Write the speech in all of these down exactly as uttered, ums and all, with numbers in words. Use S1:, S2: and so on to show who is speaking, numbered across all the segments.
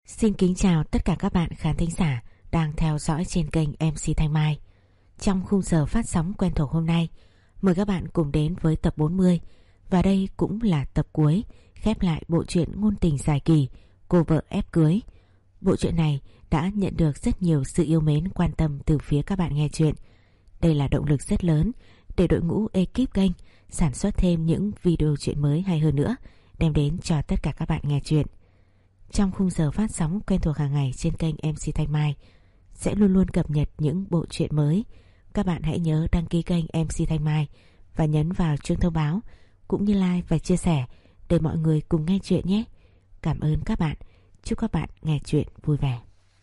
S1: Xin kính chào tất cả các bạn khán thính giả đang theo dõi trên kênh em xê Thanh Mai. Trong khung giờ phát sóng quen thuộc hôm nay, mời các bạn cùng đến với tập bốn mươi. Và đây cũng là tập cuối khép lại bộ truyện ngôn tình dài kỳ Cô vợ ép cưới. Bộ truyện này đã nhận được rất nhiều sự yêu mến quan tâm từ phía các bạn nghe truyện. Đây là động lực rất lớn để đội ngũ ekip kênh sản xuất thêm những video truyện mới hay hơn nữa, đem đến cho tất cả các bạn nghe truyện. Trong khung giờ phát sóng quen thuộc hàng ngày trên kênh em xê Thanh Mai sẽ luôn luôn cập nhật những bộ truyện mới. Các bạn hãy nhớ đăng ký kênh em xê Thanh Mai và nhấn vào chuông thông báo, cũng như like và chia sẻ để mọi người cùng nghe truyện nhé. Cảm ơn các bạn. Chúc các bạn nghe truyện vui vẻ.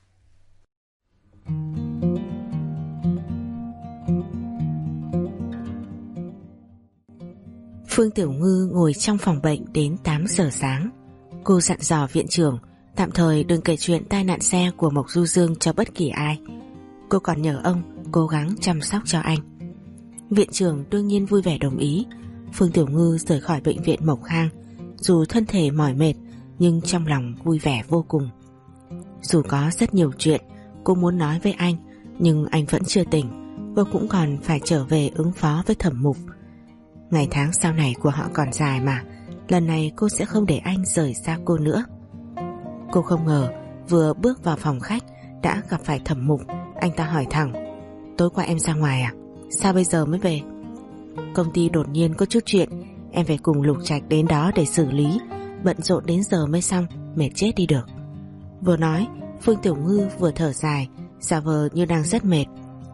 S1: Phương Tiểu Ngư ngồi trong phòng bệnh đến tám giờ sáng. Cô dặn dò viện trưởng tạm thời đừng kể chuyện tai nạn xe của Mộc Du Dương cho bất kỳ ai. Cô còn nhờ ông cố gắng chăm sóc cho anh. Viện trưởng đương nhiên vui vẻ đồng ý. Phương Tiểu Ngư rời khỏi bệnh viện Mộc Khang, dù thân thể mỏi mệt nhưng trong lòng vui vẻ vô cùng. Dù có rất nhiều chuyện cô muốn nói với anh, nhưng anh vẫn chưa tỉnh. Cô cũng còn phải trở về ứng phó với Thẩm Mục. Ngày tháng sau này của họ còn dài mà, lần này cô sẽ không để anh rời xa cô nữa. Cô không ngờ vừa bước vào phòng khách đã gặp phải Thẩm Mục. Anh ta hỏi thẳng: tối qua em ra ngoài à? Sao bây giờ mới về? Công ty đột nhiên có chút chuyện, em phải cùng Lục Trạch đến đó để xử lý. Bận rộn đến giờ mới xong, mệt chết đi được. Vừa nói Phương Tiểu Ngư vừa thở dài, giả vờ như đang rất mệt.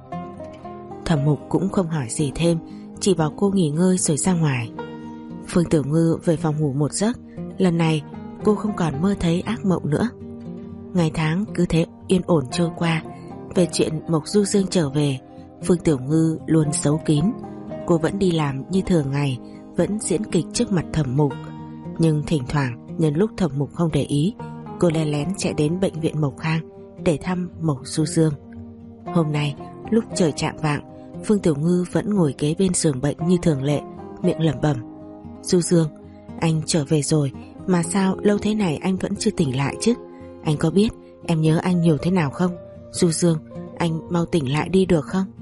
S1: Thẩm Mục cũng không hỏi gì thêm, chỉ bảo cô nghỉ ngơi rồi ra ngoài. Phương Tiểu Ngư về phòng ngủ một giấc. Lần này cô không còn mơ thấy ác mộng nữa. Ngày tháng cứ thế yên ổn trôi qua. Về chuyện Mộc Du Dương trở về, Phương Tiểu Ngư luôn giấu kín. Cô vẫn đi làm như thường ngày, vẫn diễn kịch trước mặt Thẩm Mục. Nhưng thỉnh thoảng nhân lúc Thẩm Mục không để ý, cô lén lén chạy đến bệnh viện Mộc Khang để thăm Mộc Du Dương. Hôm nay lúc trời chạng vạng, Phương Tiểu Ngư vẫn ngồi kế bên giường bệnh như thường lệ, miệng lẩm bẩm: Du Dương, anh trở về rồi mà sao lâu thế này anh vẫn chưa tỉnh lại chứ? Anh có biết em nhớ anh nhiều thế nào không? Du Dương, anh mau tỉnh lại đi được không?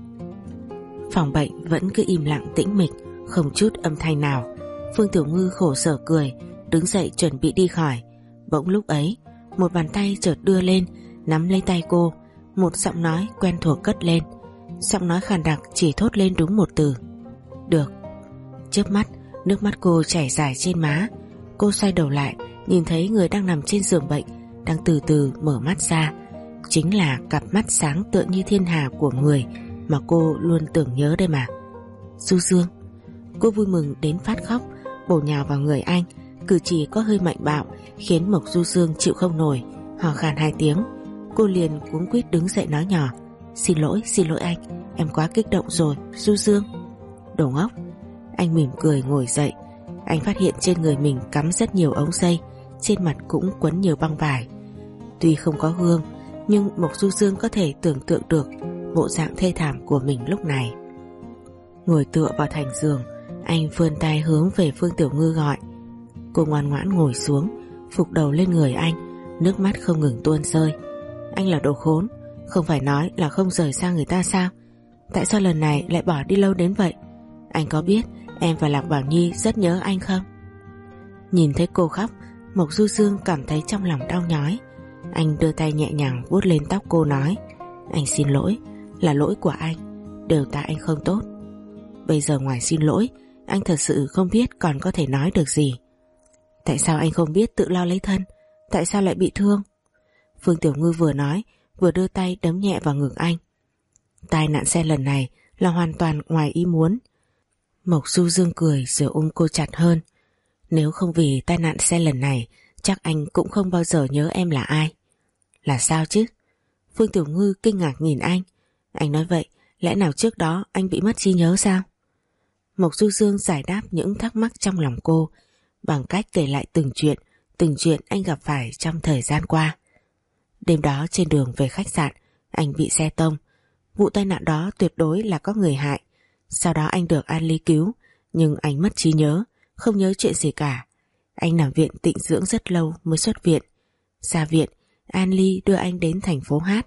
S1: Phòng bệnh vẫn cứ im lặng tĩnh mịch, không chút âm thanh nào. Phương Tiểu Ngư khổ sở cười, đứng dậy chuẩn bị đi khỏi. Bỗng lúc ấy, một bàn tay chợt đưa lên, nắm lấy tay cô. Một giọng nói quen thuộc cất lên. Giọng nói khàn đặc chỉ thốt lên đúng một từ: được. Chớp mắt, nước mắt cô chảy dài trên má. Cô xoay đầu lại, nhìn thấy người đang nằm trên giường bệnh đang từ từ mở mắt ra. Chính là cặp mắt sáng tựa như thiên hà của người mà cô luôn tưởng nhớ đây mà. Du Dương. Cô vui mừng đến phát khóc, bổ nhào vào người anh. Cử chỉ có hơi mạnh bạo khiến Mộc Du Dương chịu không nổi, hò khan hai tiếng. Cô liền cuống quýt đứng dậy nói nhỏ: Xin lỗi, xin lỗi anh, em quá kích động rồi, Du Dương. Đồ ngốc. Anh mỉm cười ngồi dậy. Anh phát hiện trên người mình cắm rất nhiều ống dây, trên mặt cũng quấn nhiều băng vải. Tuy không có gương, nhưng Mộc Du Dương có thể tưởng tượng được bộ dạng thê thảm của mình lúc này. Ngồi tựa vào thành giường, anh vươn tay hướng về Phương Tiểu Ngư gọi. Cô ngoan ngoãn ngồi xuống, phục đầu lên người anh, nước mắt không ngừng tuôn rơi. Anh là đồ khốn, không phải nói là không rời xa người ta sao? Tại sao lần này lại bỏ đi lâu đến vậy? Anh có biết em và Lạc Bảo Nhi rất nhớ anh không? Nhìn thấy cô khóc, Mộc Du Dương cảm thấy trong lòng đau nhói. Anh đưa tay nhẹ nhàng vuốt lên tóc cô nói: Anh xin lỗi, là lỗi của anh, đều tại anh không tốt. Bây giờ ngoài xin lỗi, anh thật sự không biết còn có thể nói được gì. Tại sao anh không biết tự lo lấy thân? Tại sao lại bị thương? Phương Tiểu Ngư vừa nói vừa đưa tay đấm nhẹ vào ngực anh. Tai nạn xe lần này là hoàn toàn ngoài ý muốn. Mộc Du Dương cười rồi ôm cô chặt hơn. Nếu không vì tai nạn xe lần này, chắc anh cũng không bao giờ nhớ em là ai. Là sao chứ? Phương Tiểu Ngư kinh ngạc nhìn anh. Anh nói vậy, lẽ nào trước đó anh bị mất trí nhớ sao? Mộc Du Dương giải đáp những thắc mắc trong lòng cô bằng cách kể lại từng chuyện, từng chuyện anh gặp phải trong thời gian qua. Đêm đó trên đường về khách sạn, anh bị xe tông. Vụ tai nạn đó tuyệt đối là có người hại. Sau đó anh được An Ly cứu, nhưng anh mất trí nhớ, không nhớ chuyện gì cả. Anh nằm viện tịnh dưỡng rất lâu mới xuất viện. Ra viện, An Ly đưa anh đến thành phố hát.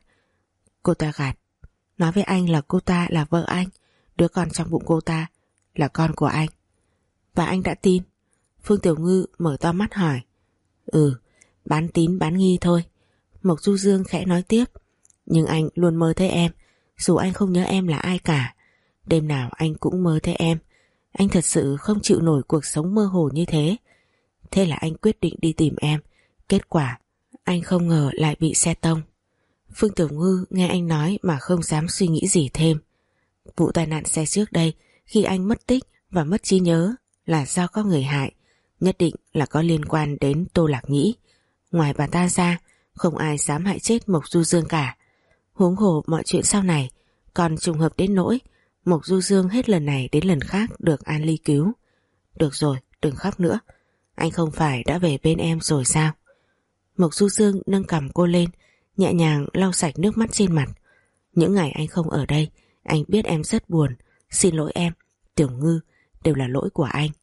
S1: Cô ta gạt, nói với anh là cô ta là vợ anh, đứa con trong bụng cô ta là con của anh. Và anh đã tin? Phương Tiểu Ngư mở to mắt hỏi. Ừ, bán tín bán nghi thôi. Mộc Du Dương khẽ nói tiếp. Nhưng anh luôn mơ thấy em, dù anh không nhớ em là ai cả. Đêm nào anh cũng mơ thấy em. Anh thật sự không chịu nổi cuộc sống mơ hồ như thế. Thế là anh quyết định đi tìm em. Kết quả anh không ngờ lại bị xe tông. Phương Tiểu Ngư nghe anh nói mà không dám suy nghĩ gì thêm. Vụ tai nạn xe trước đây, khi anh mất tích và mất trí nhớ, là do có người hại. Nhất định là có liên quan đến Tô Lạc Nhĩ. Ngoài bà ta ra, không ai dám hại chết Mộc Du Dương cả. Huống hồ mọi chuyện sau này còn trùng hợp đến nỗi Mộc Du Dương hết lần này đến lần khác được An Ly cứu. Được rồi, đừng khóc nữa. Anh không phải đã về bên em rồi sao? Mộc Du Dương nâng cằm cô lên, nhẹ nhàng lau sạch nước mắt trên mặt. Những ngày anh không ở đây, anh biết em rất buồn. Xin lỗi em, Tiểu Ngư, đều là lỗi của anh.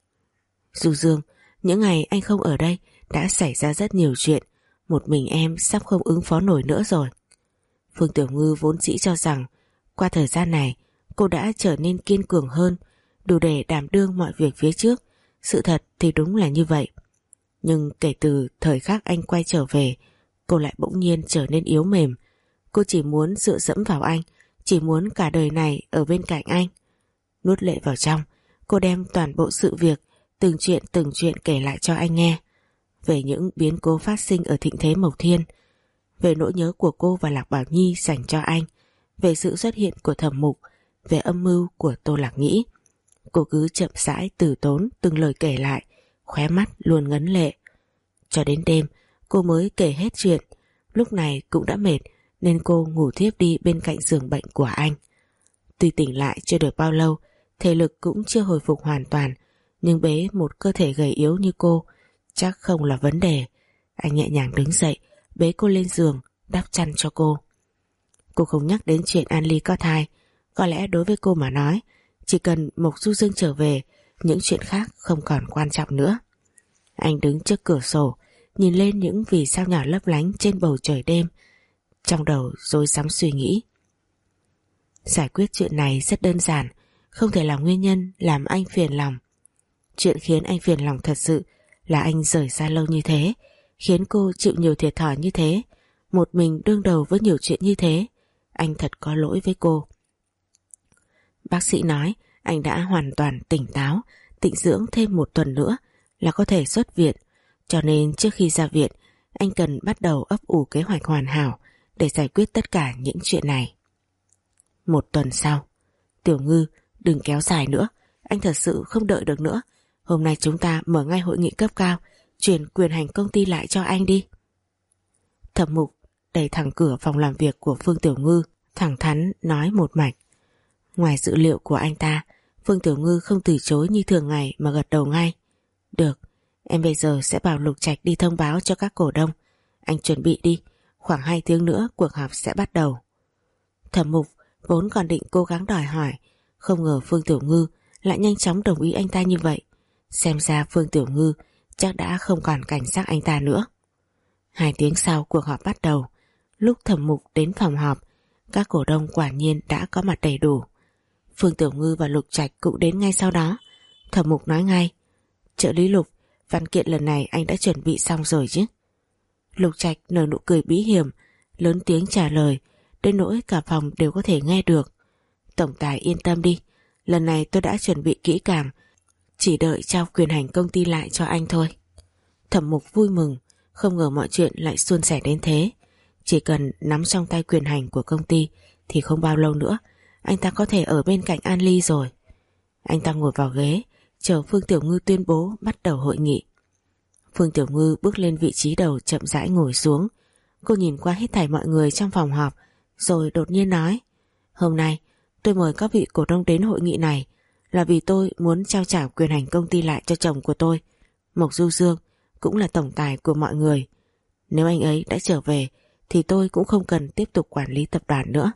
S1: Du Dương, những ngày anh không ở đây đã xảy ra rất nhiều chuyện. Một mình em sắp không ứng phó nổi nữa rồi. Phương Tiểu Ngư vốn dĩ cho rằng qua thời gian này cô đã trở nên kiên cường hơn, đủ để đảm đương mọi việc phía trước. Sự thật thì đúng là như vậy. Nhưng kể từ thời khắc anh quay trở về, cô lại bỗng nhiên trở nên yếu mềm. Cô chỉ muốn dựa dẫm vào anh, chỉ muốn cả đời này ở bên cạnh anh. Nuốt lệ vào trong, cô đem toàn bộ sự việc, từng chuyện từng chuyện kể lại cho anh nghe. Về những biến cố phát sinh ở thịnh thế Mộc Thiên, về nỗi nhớ của cô và Lạc Bảo Nhi dành cho anh, về sự xuất hiện của Thẩm Mục, về âm mưu của Tô Lạc Nhĩ. Cô cứ chậm rãi từ tốn từng lời kể lại, khóe mắt luôn ngấn lệ. Cho đến đêm cô mới kể hết chuyện. Lúc này cũng đã mệt nên cô ngủ thiếp đi bên cạnh giường bệnh của anh. Tuy tỉnh lại chưa được bao lâu, thể lực cũng chưa hồi phục hoàn toàn, nhưng bế một cơ thể gầy yếu như cô chắc không là vấn đề. Anh nhẹ nhàng đứng dậy, bế cô lên giường, đắp chăn cho cô. Cô không nhắc đến chuyện An Ly có thai. Có lẽ đối với cô mà nói, chỉ cần Mộc Du Dương trở về, những chuyện khác không còn quan trọng nữa. Anh đứng trước cửa sổ, nhìn lên những vì sao nhỏ lấp lánh trên bầu trời đêm. Trong đầu rối rắm suy nghĩ. Giải quyết chuyện này rất đơn giản, không thể là nguyên nhân làm anh phiền lòng. Chuyện khiến anh phiền lòng thật sự là anh rời xa lâu như thế, khiến cô chịu nhiều thiệt thòi như thế, một mình đương đầu với nhiều chuyện như thế. Anh thật có lỗi với cô. Bác sĩ nói anh đã hoàn toàn tỉnh táo, tịnh dưỡng thêm một tuần nữa là có thể xuất viện. Cho nên trước khi ra viện, anh cần bắt đầu ấp ủ kế hoạch hoàn hảo để giải quyết tất cả những chuyện này. Một tuần sau, Tiểu Ngư, đừng kéo dài nữa, anh thật sự không đợi được nữa. Hôm nay chúng ta mở ngay hội nghị cấp cao, chuyển quyền hành công ty lại cho anh đi. Thẩm Mục đẩy thẳng cửa phòng làm việc của Phương Tiểu Ngư, thẳng thắn nói một mạch. Ngoài dự liệu của anh ta, Phương Tiểu Ngư không từ chối như thường ngày mà gật đầu ngay. Được, em bây giờ sẽ bảo Lục Trạch đi thông báo cho các cổ đông. Anh chuẩn bị đi, khoảng hai tiếng nữa cuộc họp sẽ bắt đầu. Thẩm Mục vốn còn định cố gắng đòi hỏi, không ngờ Phương Tiểu Ngư lại nhanh chóng đồng ý anh ta như vậy. Xem ra Phương Tiểu Ngư chắc đã không còn cảnh giác anh ta nữa. Hai tiếng sau cuộc họp bắt đầu. Lúc Thẩm Mục đến phòng họp, các cổ đông quả nhiên đã có mặt đầy đủ. Phương Tiểu Ngư và Lục Trạch cũng đến ngay sau đó. Thẩm Mục nói ngay, trợ lý Lục, văn kiện lần này anh đã chuẩn bị xong rồi chứ? Lục Trạch nở nụ cười bí hiểm, lớn tiếng trả lời, đến nỗi cả phòng đều có thể nghe được. Tổng tài yên tâm đi, lần này tôi đã chuẩn bị kỹ càng, chỉ đợi trao quyền hành công ty lại cho anh thôi. Thẩm Mục vui mừng, không ngờ mọi chuyện lại suôn sẻ đến thế. Chỉ cần nắm trong tay quyền hành của công ty thì không bao lâu nữa anh ta có thể ở bên cạnh An Ly rồi. Anh ta ngồi vào ghế, chờ Phương Tiểu Ngư tuyên bố bắt đầu hội nghị. Phương Tiểu Ngư bước lên vị trí đầu, chậm rãi ngồi xuống. Cô nhìn qua hết thảy mọi người trong phòng họp, rồi đột nhiên nói, hôm nay tôi mời các vị cổ đông đến hội nghị này là vì tôi muốn trao trả quyền hành công ty lại cho chồng của tôi. Mộc Du Dương cũng là tổng tài của mọi người. Nếu anh ấy đã trở về thì tôi cũng không cần tiếp tục quản lý tập đoàn nữa.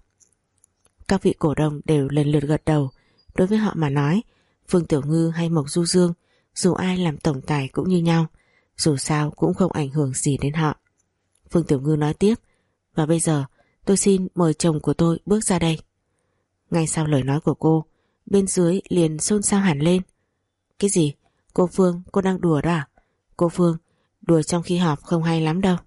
S1: Các vị cổ đông đều lần lượt gật đầu. Đối với họ mà nói, Phương Tiểu Ngư hay Mộc Du Dương, dù ai làm tổng tài cũng như nhau, dù sao cũng không ảnh hưởng gì đến họ. Phương Tiểu Ngư nói tiếp. Và bây giờ tôi xin mời chồng của tôi bước ra đây. Ngay sau lời nói của cô, bên dưới liền xôn xao hẳn lên. Cái gì? Cô Phương, cô đang đùa đó à? Cô Phương, đùa trong khi họp không hay lắm đâu.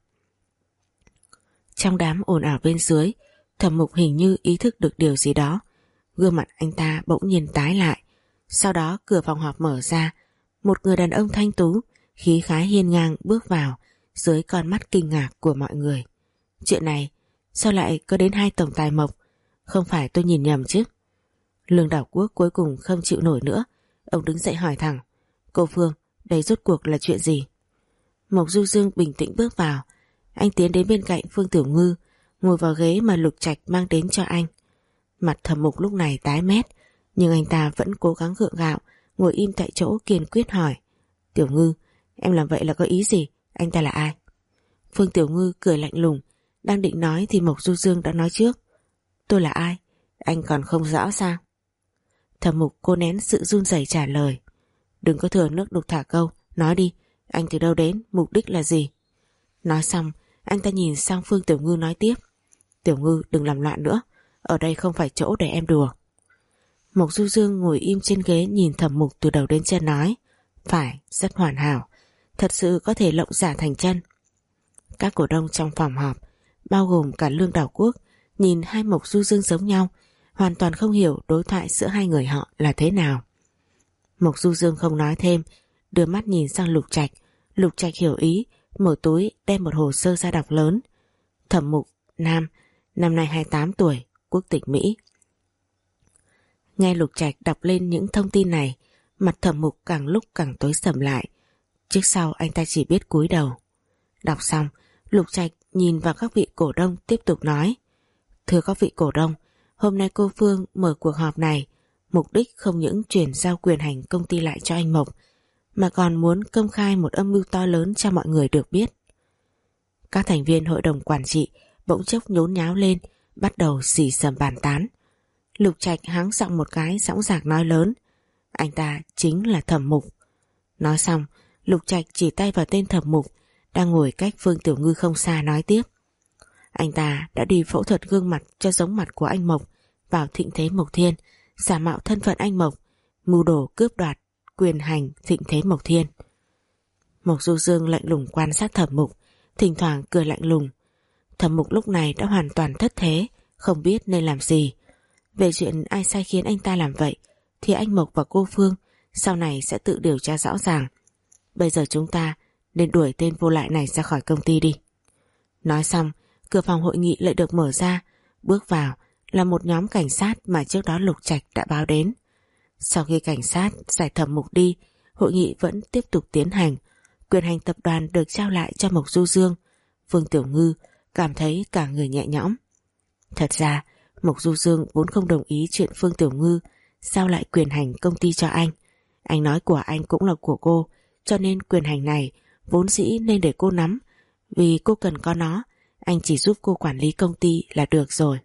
S1: Trong đám ồn ào bên dưới, Thẩm Mục hình như ý thức được điều gì đó. Gương mặt anh ta bỗng nhiên tái lại. Sau đó cửa phòng họp mở ra, một người đàn ông thanh tú, khí khái hiên ngang bước vào dưới con mắt kinh ngạc của mọi người. Chuyện này sao lại có đến hai tổng tài Mộc? Không phải tôi nhìn nhầm chứ? Lương Đảo Quốc cuối cùng không chịu nổi nữa. Ông đứng dậy hỏi thẳng. Cô Phương, đây rốt cuộc là chuyện gì? Mộc Du Dương bình tĩnh bước vào. Anh tiến đến bên cạnh Phương Tiểu Ngư, ngồi vào ghế mà Lục Trạch mang đến cho anh. Mặt Thẩm Mục lúc này tái mét, nhưng anh ta vẫn cố gắng gượng gạo, ngồi im tại chỗ kiên quyết hỏi. Tiểu Ngư, em làm vậy là có ý gì? Anh ta là ai? Phương Tiểu Ngư cười lạnh lùng, đang định nói thì Mộc Du Dương đã nói trước. Tôi là ai? Anh còn không rõ sao? Thẩm Mục cố nén sự run rẩy trả lời. Đừng có thừa nước đục thả câu, nói đi, anh từ đâu đến, mục đích là gì? Nói xong, anh ta nhìn sang Phương Tiểu Ngư nói tiếp. Tiểu Ngư đừng làm loạn nữa, ở đây không phải chỗ để em đùa. Mộc Du Dương ngồi im trên ghế nhìn Thẩm Mục từ đầu đến chân nói. Phải, rất hoàn hảo, thật sự có thể lộng giả thành chân. Các cổ đông trong phòng họp, bao gồm cả Lương Đảo Quốc, nhìn hai Mộc Du Dương giống nhau, hoàn toàn không hiểu đối thoại giữa hai người họ là thế nào. Mộc Du Dương không nói thêm, đưa mắt nhìn sang Lục Trạch. Lục Trạch hiểu ý, mở túi đem một hồ sơ ra đọc lớn. Thẩm Mục, nam, năm nay hai mươi tám tuổi, quốc tịch Mỹ. Nghe Lục Trạch đọc lên những thông tin này, mặt Thẩm Mục càng lúc càng tối sầm lại. Trước sau anh ta chỉ biết cúi đầu. Đọc xong, Lục Trạch nhìn vào các vị cổ đông tiếp tục nói. Thưa các vị cổ đông, hôm nay cô Phương mở cuộc họp này, mục đích không những chuyển giao quyền hành công ty lại cho anh Mộc, mà còn muốn công khai một âm mưu to lớn cho mọi người được biết. Các thành viên hội đồng quản trị bỗng chốc nhốn nháo lên, bắt đầu xì xầm bàn tán. Lục Trạch háng giọng một cái dõng dạc nói lớn. Anh ta chính là Thẩm Mục. Nói xong, Lục Trạch chỉ tay vào tên Thẩm Mục đang ngồi cách Phương Tiểu Ngư không xa nói tiếp. Anh ta đã đi phẫu thuật gương mặt cho giống mặt của anh Mộc vào Thịnh Thế Mộc Thiên, giả mạo thân phận anh Mộc, mưu đồ cướp đoạt quyền hành Thịnh Thế Mộc Thiên. Mộc Du Dương lạnh lùng quan sát Thẩm Mục, thỉnh thoảng cười lạnh lùng. Thẩm Mục lúc này đã hoàn toàn thất thế, không biết nên làm gì. Về chuyện ai sai khiến anh ta làm vậy thì anh Mộc và cô Phương sau này sẽ tự điều tra rõ ràng. Bây giờ chúng ta nên đuổi tên vô lại này ra khỏi công ty đi. Nói xong, cửa phòng hội nghị lại được mở ra. Bước vào là một nhóm cảnh sát mà trước đó Lục Trạch đã báo đến. Sau khi cảnh sát giải Thẩm Mục đi, hội nghị vẫn tiếp tục tiến hành. Quyền hành tập đoàn được trao lại cho Mộc Du Dương. Phương Tiểu Ngư cảm thấy cả người nhẹ nhõm. Thật ra Mộc Du Dương vốn không đồng ý chuyện Phương Tiểu Ngư giao lại quyền hành công ty cho anh. Anh nói của anh cũng là của cô, cho nên quyền hành này vốn dĩ nên để cô nắm. Vì cô cần có nó, anh chỉ giúp cô quản lý công ty là được rồi.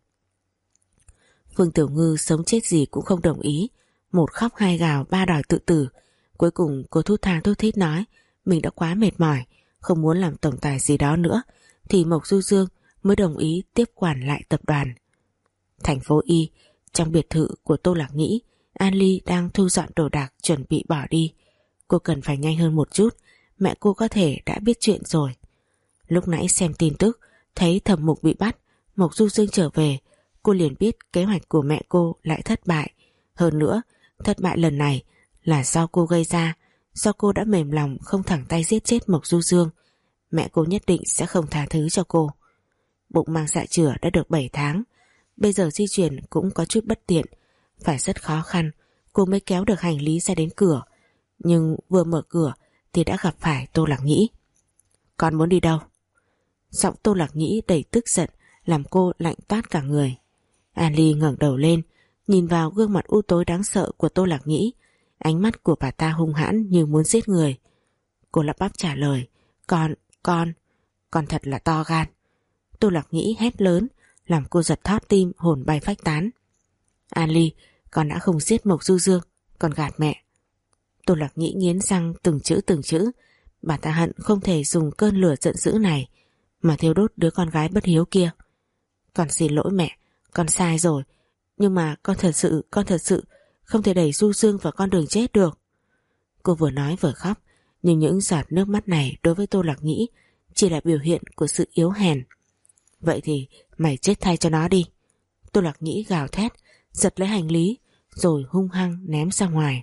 S1: Phương Tiểu Ngư sống chết gì cũng không đồng ý, một khóc hai gào ba đòi tự tử. Cuối cùng cô thút tha thút thít nói mình đã quá mệt mỏi, không muốn làm tổng tài gì đó nữa, thì Mộc Du Dương mới đồng ý tiếp quản lại tập đoàn. Thành phố Y, trong biệt thự của Tô Lạc Nhĩ, An Ly đang thu dọn đồ đạc chuẩn bị bỏ đi. Cô cần phải nhanh hơn một chút, mẹ cô có thể đã biết chuyện rồi. Lúc nãy xem tin tức, thấy Thẩm Mục bị bắt, Mộc Du Dương trở về, cô liền biết kế hoạch của mẹ cô lại thất bại. Hơn nữa, thất bại lần này là do cô gây ra, do cô đã mềm lòng không thẳng tay giết chết Mộc Du Dương. Mẹ cô nhất định sẽ không tha thứ cho cô. Bụng mang dạ chửa đã được bảy tháng, bây giờ di chuyển cũng có chút bất tiện, phải rất khó khăn cô mới kéo được hành lý ra đến cửa. Nhưng vừa mở cửa thì đã gặp phải Tô Lạc Nhĩ. Con muốn đi đâu? Giọng Tô Lạc Nhĩ đầy tức giận làm cô lạnh toát cả người. An Ly ngẩng đầu lên, nhìn vào gương mặt u tối đáng sợ của Tô Lạc Nhĩ. Ánh mắt của bà ta hung hãn như muốn giết người. Cô lắp bắp trả lời. Con, con, con thật là to gan. Tô Lạc Nhĩ hét lớn, làm cô giật thót tim, hồn bay phách tán. An Ly, con đã không giết Mộc Du Dương, con gạt mẹ. Tô Lạc Nhĩ nghiến răng từng chữ từng chữ. Bà ta hận không thể dùng cơn lửa giận dữ này mà thiêu đốt đứa con gái bất hiếu kia. Con xin lỗi mẹ, con sai rồi, nhưng mà con thật sự, con thật sự không thể đẩy Du Dương vào con đường chết được. Cô vừa nói vừa khóc, nhưng những giọt nước mắt này đối với Tô Lạc Nhĩ chỉ là biểu hiện của sự yếu hèn. Vậy thì mày chết thay cho nó đi. Tô Lạc Nhĩ gào thét, giật lấy hành lý rồi hung hăng ném ra ngoài.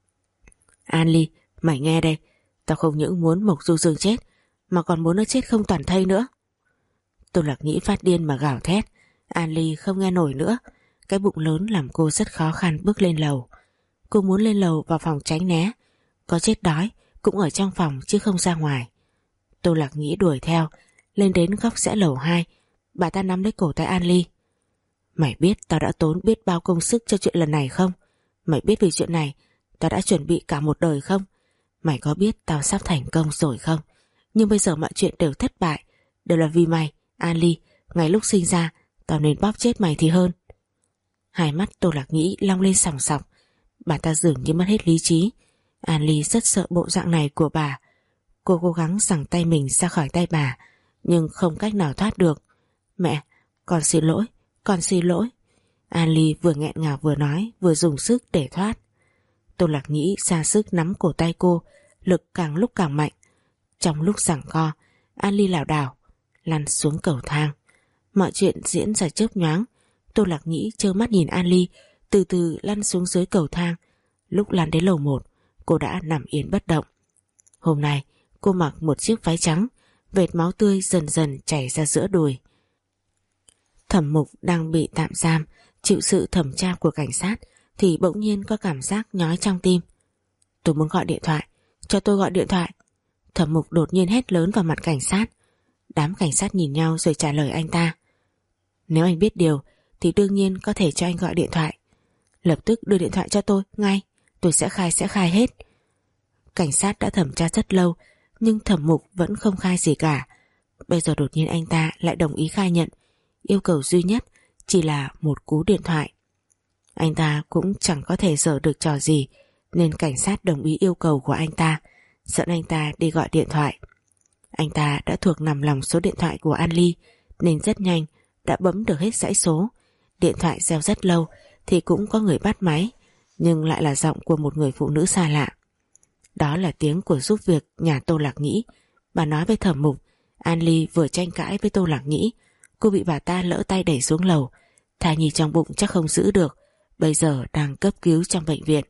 S1: An Ly, mày nghe đây, tao không những muốn Mộc Du Dương chết mà còn muốn nó chết không toàn thây nữa. Tô Lạc Nhĩ phát điên mà gào thét. An Ly không nghe nổi nữa, cái bụng lớn làm cô rất khó khăn bước lên lầu. Cô muốn lên lầu vào phòng tránh né, có chết đói cũng ở trong phòng chứ không ra ngoài. Tô Lạc Nhĩ đuổi theo, lên đến góc rẽ lầu hai, bà ta nắm lấy cổ tay An Ly. Mày biết tao đã tốn biết bao công sức cho chuyện lần này không? Mày biết vì chuyện này tao đã chuẩn bị cả một đời không? Mày có biết tao sắp thành công rồi không? Nhưng bây giờ mọi chuyện đều thất bại, đều là vì mày, An Ly. Ngay lúc sinh ra tao nên bóp chết mày thì hơn. Hai mắt Tô Lạc Nhĩ long lên sòng sọc, bà ta dường như mất hết lý trí. An Ly rất sợ bộ dạng này của bà. Cô cố gắng giằng tay mình ra khỏi tay bà, nhưng không cách nào thoát được. Mẹ, con xin lỗi, con xin lỗi. An Ly vừa nghẹn ngào vừa nói, vừa dùng sức để thoát. Tô Lạc Nhĩ ra sức nắm cổ tay cô, lực càng lúc càng mạnh. Trong lúc giằng co, An Ly lảo đảo lăn xuống cầu thang. Mọi chuyện diễn ra chớp nhoáng. Tô Lạc Nhĩ trơ mắt nhìn An Ly từ từ lăn xuống dưới cầu thang. Lúc lăn đến lầu một, cô đã nằm yên bất động. Hôm nay cô mặc một chiếc váy trắng, vệt máu tươi dần dần chảy ra giữa đùi. Thẩm Mục đang bị tạm giam, chịu sự thẩm tra của cảnh sát thì bỗng nhiên có cảm giác nhói trong tim. Tôi muốn gọi điện thoại, cho tôi gọi điện thoại. Thẩm Mục đột nhiên hét lớn vào mặt cảnh sát. Đám cảnh sát nhìn nhau rồi trả lời anh ta. Nếu anh biết điều thì đương nhiên có thể cho anh gọi điện thoại. Lập tức đưa điện thoại cho tôi, ngay. Tôi sẽ khai sẽ khai hết. Cảnh sát đã thẩm tra rất lâu, nhưng Thẩm Mục vẫn không khai gì cả. Bây giờ đột nhiên anh ta lại đồng ý khai nhận. Yêu cầu duy nhất chỉ là một cú điện thoại. Anh ta cũng chẳng có thể giở được trò gì, nên cảnh sát đồng ý yêu cầu của anh ta, dẫn anh ta đi gọi điện thoại. Anh ta đã thuộc nằm lòng số điện thoại của An Ly, nên rất nhanh đã bấm được hết dãy số. Điện thoại reo rất lâu thì cũng có người bắt máy, nhưng lại là giọng của một người phụ nữ xa lạ. Đó là tiếng của giúp việc nhà Tô Lạc Nhĩ. Bà nói với Thẩm Mục, An Ly vừa tranh cãi với Tô Lạc Nhĩ, cô bị bà ta lỡ tay đẩy xuống lầu, thai nhi trong bụng chắc không giữ được, bây giờ đang cấp cứu trong bệnh viện.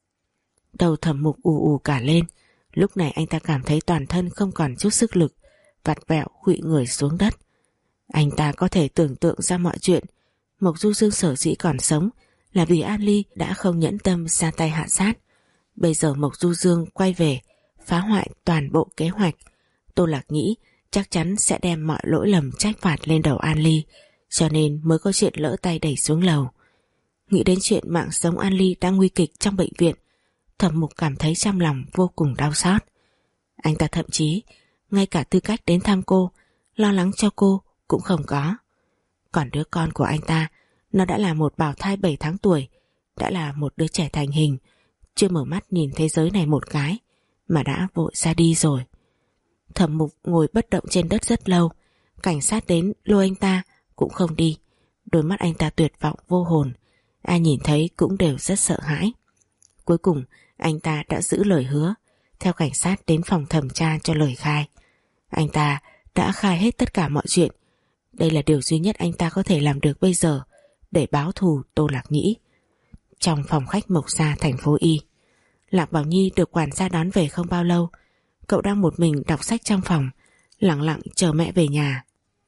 S1: Đầu Thẩm Mục ù ù cả lên. Lúc này anh ta cảm thấy toàn thân không còn chút sức lực, vặt vẹo khuỵu người xuống đất. Anh ta có thể tưởng tượng ra mọi chuyện. Mộc Du Dương sở dĩ còn sống là vì An Ly đã không nhẫn tâm ra tay hạ sát. Bây giờ Mộc Du Dương quay về, phá hoại toàn bộ kế hoạch. Tô Lạc Nhĩ chắc chắn sẽ đem mọi lỗi lầm trách phạt lên đầu An Ly, cho nên mới có chuyện lỡ tay đẩy xuống lầu. Nghĩ đến chuyện mạng sống An Ly đang nguy kịch trong bệnh viện, Thẩm Mục cảm thấy trong lòng vô cùng đau xót. Anh ta thậm chí ngay cả tư cách đến thăm cô, lo lắng cho cô cũng không có. Còn đứa con của anh ta, nó đã là một bào thai bảy tháng tuổi, đã là một đứa trẻ thành hình, chưa mở mắt nhìn thế giới này một cái mà đã vội ra đi rồi. Thẩm Mục ngồi bất động trên đất rất lâu. Cảnh sát đến lôi anh ta cũng không đi. Đôi mắt anh ta tuyệt vọng vô hồn, ai nhìn thấy cũng đều rất sợ hãi. Cuối cùng anh ta đã giữ lời hứa, theo cảnh sát đến phòng thẩm tra cho lời khai. Anh ta đã khai hết tất cả mọi chuyện. Đây là điều duy nhất anh ta có thể làm được bây giờ để báo thù Tô Lạc Nhĩ. Trong phòng khách Mộc Gia thành phố Y, Lạc Bảo Nhi được quản gia đón về không bao lâu. Cậu đang một mình đọc sách trong phòng, lặng lặng chờ mẹ về nhà.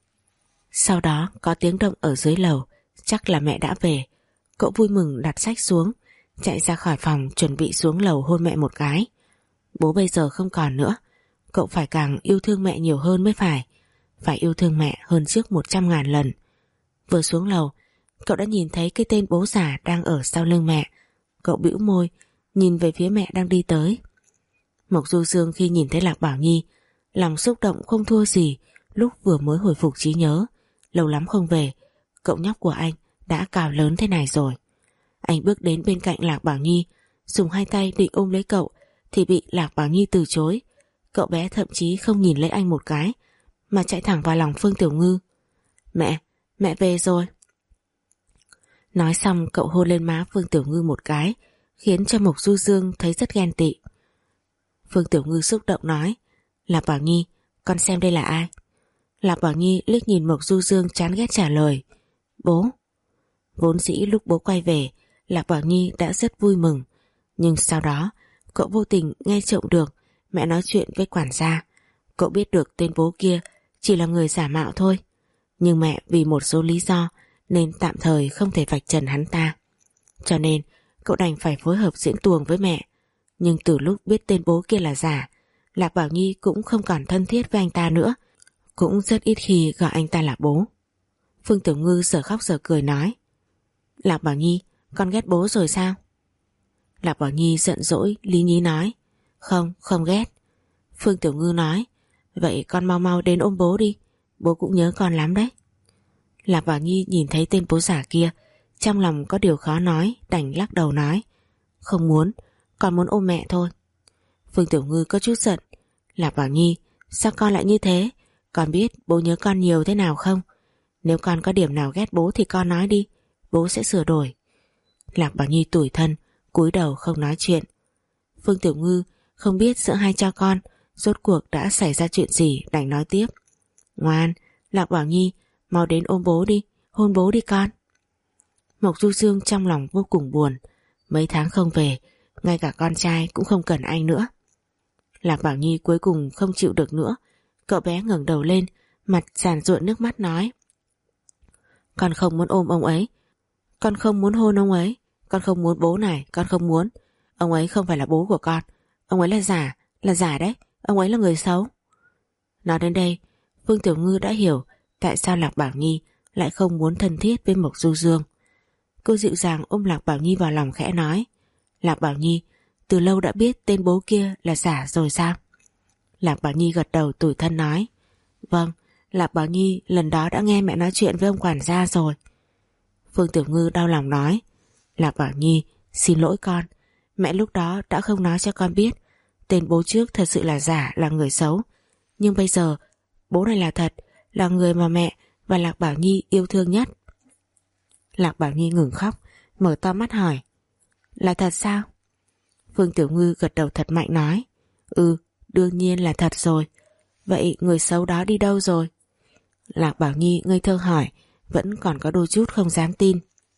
S1: Sau đó có tiếng động ở dưới lầu, chắc là mẹ đã về. Cậu vui mừng đặt sách xuống, chạy ra khỏi phòng chuẩn bị xuống lầu hôn mẹ một cái. Bố bây giờ không còn nữa, cậu phải càng yêu thương mẹ nhiều hơn mới phải. Phải yêu thương mẹ hơn trước một trăm ngàn lần. Vừa xuống lầu, cậu đã nhìn thấy cái tên bố già đang ở sau lưng mẹ. Cậu bĩu môi, nhìn về phía mẹ đang đi tới. Mộc Du Dương khi nhìn thấy Lạc Bảo Nhi, lòng xúc động không thua gì lúc vừa mới hồi phục trí nhớ. Lâu lắm không về, cậu nhóc của anh đã cao lớn thế này rồi. Anh bước đến bên cạnh Lạc Bảo Nhi, dùng hai tay định ôm lấy cậu thì bị Lạc Bảo Nhi từ chối. Cậu bé thậm chí không nhìn lấy anh một cái, mà chạy thẳng vào lòng Phương Tiểu Ngư. Mẹ, mẹ về rồi. Nói xong cậu hôn lên má Phương Tiểu Ngư một cái, khiến cho Mộc Du Dương thấy rất ghen tị. Phương Tiểu Ngư xúc động nói, Lạc Bảo Nhi, con xem đây là ai? Lạc Bảo Nhi liếc nhìn Mộc Du Dương chán ghét trả lời, bố. Vốn dĩ lúc bố quay về, Lạc Bảo Nhi đã rất vui mừng, nhưng sau đó cậu vô tình nghe trộm được mẹ nói chuyện với quản gia. Cậu biết được tên bố kia chỉ là người giả mạo thôi, nhưng mẹ vì một số lý do nên tạm thời không thể vạch trần hắn ta. Cho nên cậu đành phải phối hợp diễn tuồng với mẹ. Nhưng từ lúc biết tên bố kia là giả, Lạc Bảo Nhi cũng không còn thân thiết với anh ta nữa, cũng rất ít khi gọi anh ta là bố. Phương Tiểu Ngư giờ khóc giờ cười nói, Lạc Bảo Nhi, con ghét bố rồi sao? Lạc Bảo Nhi giận dỗi lý nhí nói, không, không ghét. Phương Tiểu Ngư nói, vậy con mau mau đến ôm bố đi, bố cũng nhớ con lắm đấy. Lạc Bảo Nhi nhìn thấy tên bố giả kia, trong lòng có điều khó nói, đành lắc đầu nói, không muốn, con muốn ôm mẹ thôi. Phương Tiểu Ngư có chút giận, Lạc Bảo Nhi, sao con lại như thế? Con biết bố nhớ con nhiều thế nào không? Nếu con có điểm nào ghét bố thì con nói đi, bố sẽ sửa đổi. Lạc Bảo Nhi tủi thân, cúi đầu không nói chuyện. Phương Tiểu Ngư không biết giữa hai cha con rốt cuộc đã xảy ra chuyện gì, đành nói tiếp, ngoan, Lạc Bảo Nhi, mau đến ôm bố đi, hôn bố đi con. Mộc Du Dương trong lòng vô cùng buồn, mấy tháng không về, ngay cả con trai cũng không cần anh nữa. Lạc Bảo Nhi cuối cùng không chịu được nữa, cậu bé ngẩng đầu lên, mặt giàn giụa nước mắt nói, con không muốn ôm ông ấy, con không muốn hôn ông ấy, con không muốn bố này, con không muốn. Ông ấy không phải là bố của con, ông ấy là giả, là giả đấy, ông ấy là người xấu. Nói đến đây, Phương Tiểu Ngư đã hiểu tại sao Lạc Bảo Nhi lại không muốn thân thiết với Mộc Du Dương. Cô dịu dàng ôm Lạc Bảo Nhi vào lòng khẽ nói, Lạc Bảo Nhi, từ lâu đã biết tên bố kia là giả rồi sao? Lạc Bảo Nhi gật đầu tủi thân nói, vâng, Lạc Bảo Nhi lần đó đã nghe mẹ nói chuyện với ông quản gia rồi. Phương Tiểu Ngư đau lòng nói, Lạc Bảo Nhi, xin lỗi con, mẹ lúc đó đã không nói cho con biết tên bố trước thật sự là giả, là người xấu. Nhưng bây giờ bố này là thật, là người mà mẹ và Lạc Bảo Nhi yêu thương nhất. Lạc Bảo Nhi ngừng khóc, mở to mắt hỏi, là thật sao? Phương Tiểu Ngư gật đầu thật mạnh nói, ừ, đương nhiên là thật rồi. Vậy người xấu đó đi đâu rồi? Lạc Bảo Nhi ngây thơ hỏi, vẫn còn có đôi chút không dám tin.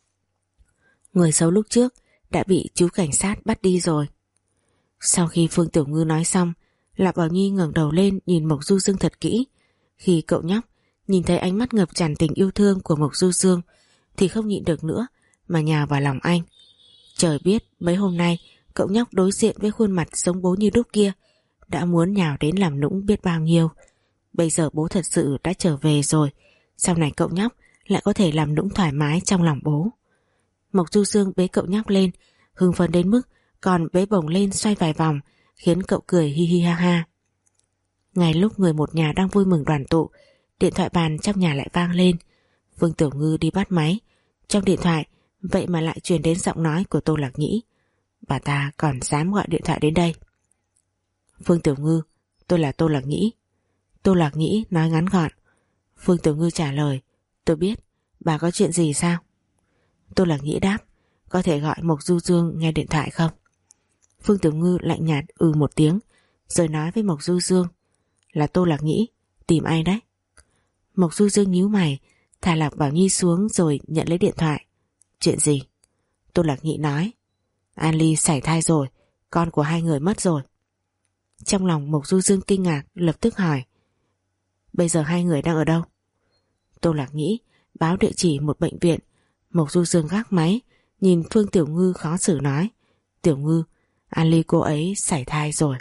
S1: Người xấu lúc trước đã bị chú cảnh sát bắt đi rồi. Sau khi Phương Tiểu Ngư nói xong, Lạc Bảo Nhi ngẩng đầu lên nhìn Mộc Du Dương thật kỹ. Khi cậu nhóc nhìn thấy ánh mắt ngập tràn tình yêu thương của Mộc Du Dương thì không nhịn được nữa mà nhào vào lòng anh. Trời biết mấy hôm nay cậu nhóc đối diện với khuôn mặt giống bố như đúc kia đã muốn nhào đến làm nũng biết bao nhiêu. Bây giờ bố thật sự đã trở về rồi, sau này cậu nhóc lại có thể làm nũng thoải mái trong lòng bố. Mộc Du Dương bế cậu nhóc lên, hưng phấn đến mức còn bế bổng lên xoay vài vòng, khiến cậu cười hi hi ha ha. Ngay lúc người một nhà đang vui mừng đoàn tụ, điện thoại bàn trong nhà lại vang lên. Phương Tiểu Ngư đi bắt máy. Trong điện thoại vậy mà lại truyền đến giọng nói của Tô Lạc Nhĩ. Bà ta còn dám gọi điện thoại đến đây. Phương Tiểu Ngư, tôi là Tô Lạc Nhĩ. Tô Lạc Nhĩ nói ngắn gọn. Phương Tiểu Ngư trả lời, tôi biết, bà có chuyện gì sao? Tô Lạc Nhĩ đáp, có thể gọi Mộc Du Dương nghe điện thoại không? Phương Tiểu Ngư lạnh nhạt ừ một tiếng, rồi nói với Mộc Du Dương, là Tô Lạc Nhĩ, tìm ai đấy? Mộc Du Dương nhíu mày, thả Lạc Bảo Nhi xuống rồi nhận lấy điện thoại. Chuyện gì? Tô Lạc Nhĩ nói, An Ly sảy thai rồi, con của hai người mất rồi. Trong lòng Mộc Du Dương kinh ngạc, lập tức hỏi, bây giờ hai người đang ở đâu? Tô Lạc Nhĩ báo địa chỉ một bệnh viện. Mộc Du Dương gác máy, nhìn Phương Tiểu Ngư khó xử nói, Tiểu Ngư, An Ly cô ấy sảy thai rồi.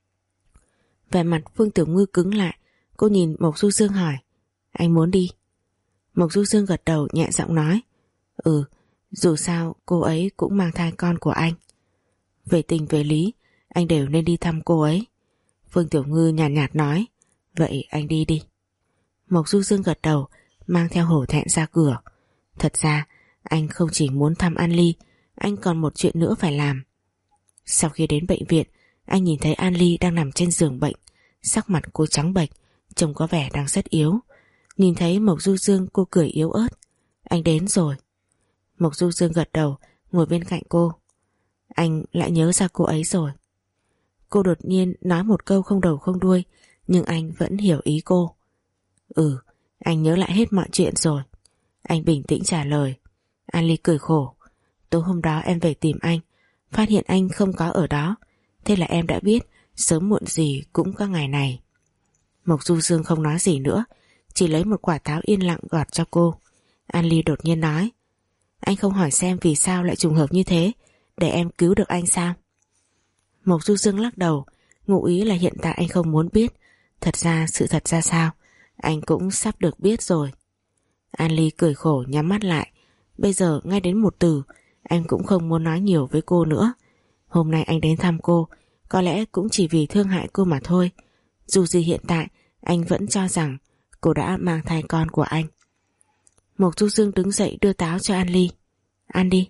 S1: Vẻ mặt Phương Tiểu Ngư cứng lại, cô nhìn Mộc Du Dương hỏi, anh muốn đi? Mộc Du Dương gật đầu nhẹ giọng nói, ừ, dù sao cô ấy cũng mang thai con của anh. Về tình về lý, anh đều nên đi thăm cô ấy. Phương Tiểu Ngư nhàn nhạt, nhạt nói, vậy anh đi đi. Mộc Du Dương gật đầu, mang theo hổ thẹn ra cửa. Thật ra anh không chỉ muốn thăm An Ly, anh còn một chuyện nữa phải làm. Sau khi đến bệnh viện, anh nhìn thấy An Ly đang nằm trên giường bệnh, sắc mặt cô trắng bệch, trông có vẻ đang rất yếu. Nhìn thấy Mộc Du Dương, cô cười yếu ớt. Anh đến rồi. Mộc Du Dương gật đầu, ngồi bên cạnh cô. Anh lại nhớ ra cô ấy rồi. Cô đột nhiên nói một câu không đầu không đuôi, nhưng anh vẫn hiểu ý cô. Ừ, anh nhớ lại hết mọi chuyện rồi. Anh bình tĩnh trả lời. An Ly cười khổ. Tối hôm đó em về tìm anh, phát hiện anh không có ở đó. Thế là em đã biết sớm muộn gì cũng có ngày này. Mộc Du Dương không nói gì nữa, chỉ lấy một quả táo yên lặng gọt cho cô. An Ly đột nhiên nói. Anh không hỏi xem vì sao lại trùng hợp như thế, để em cứu được anh sao? Mộc Du Dương lắc đầu, ngụ ý là hiện tại anh không muốn biết. Thật ra sự thật ra sao anh cũng sắp được biết rồi. An Ly cười khổ nhắm mắt lại. Bây giờ ngay đến một từ anh cũng không muốn nói nhiều với cô nữa. Hôm nay anh đến thăm cô có lẽ cũng chỉ vì thương hại cô mà thôi. Dù gì hiện tại anh vẫn cho rằng cô đã mang thai con của anh. Mộc Du Dương đứng dậy đưa táo cho An Ly. Ăn đi.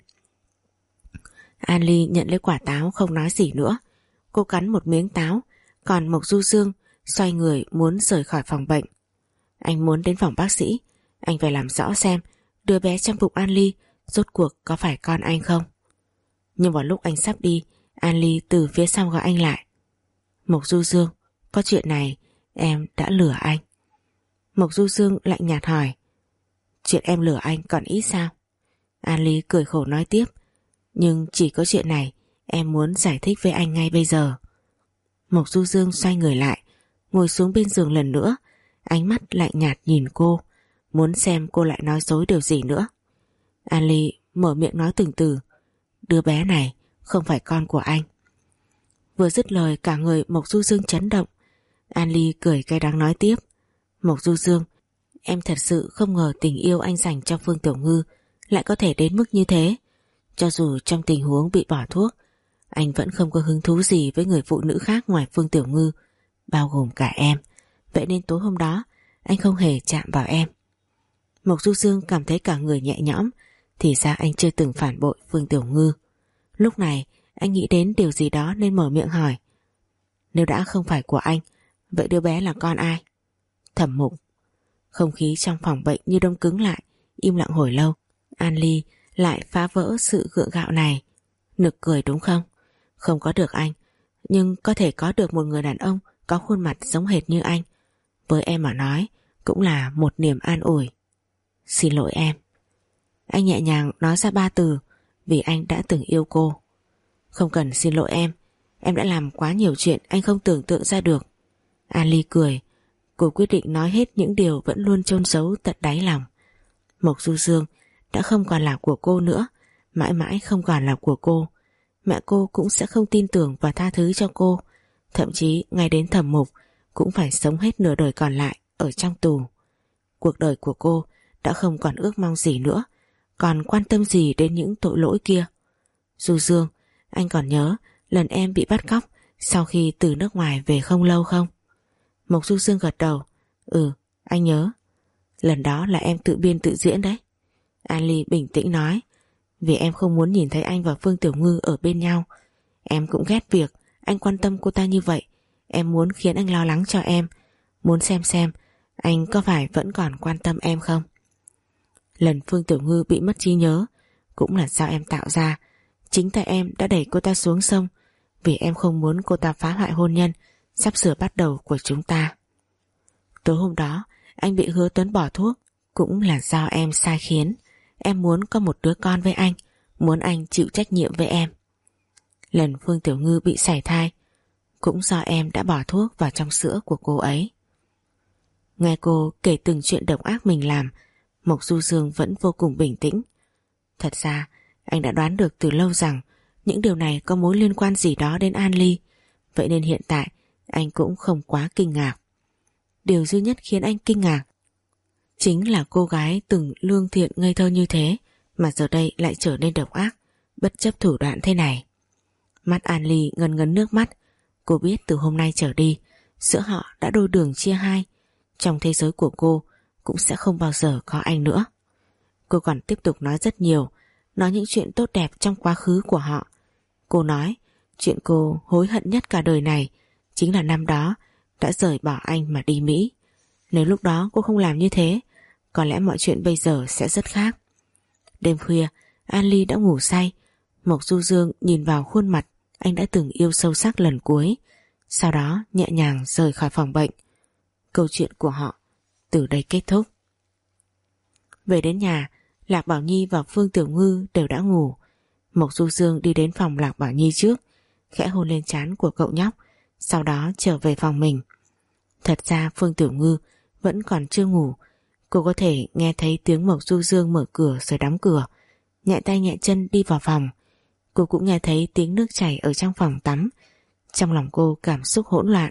S1: An Ly nhận lấy quả táo không nói gì nữa. Cô cắn một miếng táo, còn Mộc Du Dương xoay người muốn rời khỏi phòng bệnh. Anh muốn đến phòng bác sĩ. Anh phải làm rõ xem đứa bé trong bụng An Ly rốt cuộc có phải con anh không. Nhưng vào lúc anh sắp đi, An Ly từ phía sau gọi anh lại. Mộc Du Dương, có chuyện này em đã lừa anh. Mộc Du Dương lạnh nhạt hỏi. Chuyện em lừa anh còn ít sao? An Ly cười khổ nói tiếp. Nhưng chỉ có chuyện này em muốn giải thích với anh ngay bây giờ. Mộc Du Dương xoay người lại, ngồi xuống bên giường lần nữa, ánh mắt lạnh nhạt nhìn cô, muốn xem cô lại nói dối điều gì nữa. An Ly mở miệng nói từng từ. Đứa bé này không phải con của anh. Vừa dứt lời cả người Mộc Du Dương chấn động. An Ly cười cay đắng nói tiếp. Mộc Du Dương, em thật sự không ngờ tình yêu anh dành cho Phương Tiểu Ngư lại có thể đến mức như thế. Cho dù trong tình huống bị bỏ thuốc, anh vẫn không có hứng thú gì với người phụ nữ khác ngoài Phương Tiểu Ngư, bao gồm cả em. Vậy nên tối hôm đó anh không hề chạm vào em. Mộc Du Dương cảm thấy cả người nhẹ nhõm. Thì ra anh chưa từng phản bội Phương Tiểu Ngư. Lúc này anh nghĩ đến điều gì đó nên mở miệng hỏi. Nếu đã không phải của anh, vậy đứa bé là con ai? Thẩm Mục. Không khí trong phòng bệnh như đông cứng lại, im lặng hồi lâu. An Ly lại phá vỡ sự gượng gạo này. Nực cười đúng không? Không có được anh, nhưng có thể có được một người đàn ông có khuôn mặt giống hệt như anh. Với em mà nói cũng là một niềm an ủi. Xin lỗi em. Anh nhẹ nhàng nói ra ba từ, vì anh đã từng yêu cô. Không cần xin lỗi em, em đã làm quá nhiều chuyện anh không tưởng tượng ra được. An Ly cười. Cô quyết định nói hết những điều vẫn luôn chôn giấu tận đáy lòng. Mộc Du Dương đã không còn là của cô nữa, mãi mãi không còn là của cô. Mẹ cô cũng sẽ không tin tưởng và tha thứ cho cô. Thậm chí ngay đến Thẩm Mục cũng phải sống hết nửa đời còn lại ở trong tù. Cuộc đời của cô đã không còn ước mong gì nữa, còn quan tâm gì đến những tội lỗi kia. Du Dương, anh còn nhớ lần em bị bắt cóc sau khi từ nước ngoài về không lâu không? Mộc Du Dương gật đầu. Ừ, anh nhớ. Lần đó là em tự biên tự diễn đấy. An Ly bình tĩnh nói. Vì em không muốn nhìn thấy anh và Phương Tiểu Ngư ở bên nhau. Em cũng ghét việc anh quan tâm cô ta như vậy. Em muốn khiến anh lo lắng cho em, muốn xem xem anh có phải vẫn còn quan tâm em không. Lần Phương Tiểu Ngư bị mất trí nhớ cũng là do em tạo ra. Chính tại em đã đẩy cô ta xuống sông, vì em không muốn cô ta phá hoại hôn nhân sắp sửa bắt đầu của chúng ta. Tối hôm đó anh bị Hứa Tuấn bỏ thuốc cũng là do em sai khiến. Em muốn có một đứa con với anh, muốn anh chịu trách nhiệm với em. Lần Phương Tiểu Ngư bị sảy thai cũng do em đã bỏ thuốc vào trong sữa của cô ấy. Nghe cô kể từng chuyện độc ác mình làm, Mộc Du Dương vẫn vô cùng bình tĩnh. Thật ra anh đã đoán được từ lâu rằng những điều này có mối liên quan gì đó đến An Ly, vậy nên hiện tại anh cũng không quá kinh ngạc. Điều duy nhất khiến anh kinh ngạc chính là cô gái từng lương thiện ngây thơ như thế mà giờ đây lại trở nên độc ác, bất chấp thủ đoạn thế này. Mắt An Ly ngấn ngấn nước mắt. Cô biết từ hôm nay trở đi giữa họ đã đôi đường chia hai. Trong thế giới của cô cũng sẽ không bao giờ có anh nữa. Cô còn tiếp tục nói rất nhiều, nói những chuyện tốt đẹp trong quá khứ của họ. Cô nói chuyện cô hối hận nhất cả đời này chính là năm đó đã rời bỏ anh mà đi Mỹ. Nếu lúc đó cô không làm như thế, có lẽ mọi chuyện bây giờ sẽ rất khác. Đêm khuya, An Ly đã ngủ say. Mộc Du Dương nhìn vào khuôn mặt anh đã từng yêu sâu sắc lần cuối, sau đó nhẹ nhàng rời khỏi phòng bệnh. Câu chuyện của họ từ đây kết thúc. Về đến nhà, Lạc Bảo Nhi và Phương Tiểu Ngư đều đã ngủ. Mộc Du Dương đi đến phòng Lạc Bảo Nhi trước, khẽ hôn lên trán của cậu nhóc, sau đó trở về phòng mình. Thật ra Phương Tiểu Ngư vẫn còn chưa ngủ. Cô có thể nghe thấy tiếng Mộc Du Dương mở cửa rồi đóng cửa, nhẹ tay nhẹ chân đi vào phòng. Cô cũng nghe thấy tiếng nước chảy ở trong phòng tắm. Trong lòng cô cảm xúc hỗn loạn.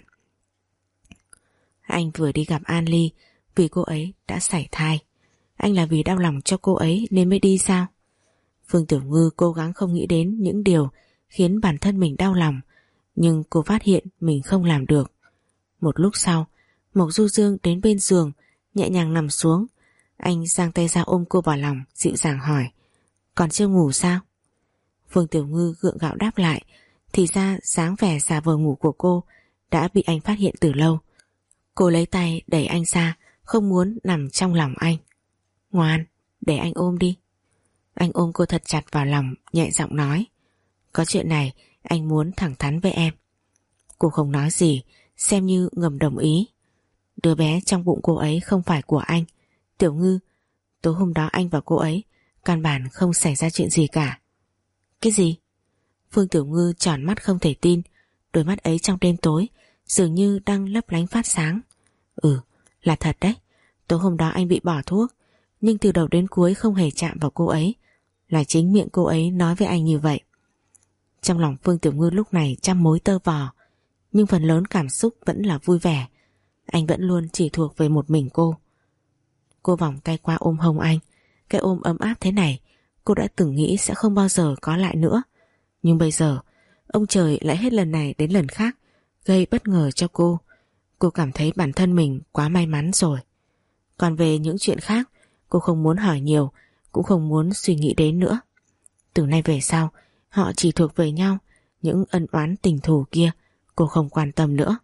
S1: Anh vừa đi gặp An Ly vì cô ấy đã sảy thai. Anh là vì đau lòng cho cô ấy nên mới đi sao? Phương Tiểu Ngư cố gắng không nghĩ đến những điều khiến bản thân mình đau lòng, nhưng cô phát hiện mình không làm được. Một lúc sau, Mộc Du Dương đến bên giường, nhẹ nhàng nằm xuống. Anh giang tay ra ôm cô vào lòng, dịu dàng hỏi: còn chưa ngủ sao? Phương Tiểu Ngư gượng gạo đáp lại. Thì ra dáng vẻ giả vờ ngủ của cô đã bị anh phát hiện từ lâu. Cô lấy tay đẩy anh ra, không muốn nằm trong lòng anh. Ngoan, để anh ôm đi. Anh ôm cô thật chặt vào lòng, nhẹ giọng nói: có chuyện này anh muốn thẳng thắn với em. Cô không nói gì, xem như ngầm đồng ý. Đứa bé trong bụng cô ấy không phải của anh. Tiểu Ngư, tối hôm đó anh và cô ấy căn bản không xảy ra chuyện gì cả. Cái gì? Phương Tiểu Ngư tròn mắt không thể tin. Đôi mắt ấy trong đêm tối dường như đang lấp lánh phát sáng. Ừ, là thật đấy. Tối hôm đó anh bị bỏ thuốc, nhưng từ đầu đến cuối không hề chạm vào cô ấy. Là chính miệng cô ấy nói với anh như vậy. Trong lòng Phương Tiểu Ngư lúc này trăm mối tơ vò, nhưng phần lớn cảm xúc vẫn là vui vẻ. Anh vẫn luôn chỉ thuộc về một mình cô. Cô vòng tay qua ôm hông anh. Cái ôm ấm áp thế này cô đã từng nghĩ sẽ không bao giờ có lại nữa. Nhưng bây giờ ông trời lại hết lần này đến lần khác gây bất ngờ cho cô. Cô cảm thấy bản thân mình quá may mắn rồi. Còn về những chuyện khác, cô không muốn hỏi nhiều, cũng không muốn suy nghĩ đến nữa. Từ nay về sau, họ chỉ thuộc về nhau. Những ân oán tình thù kia cô không quan tâm nữa.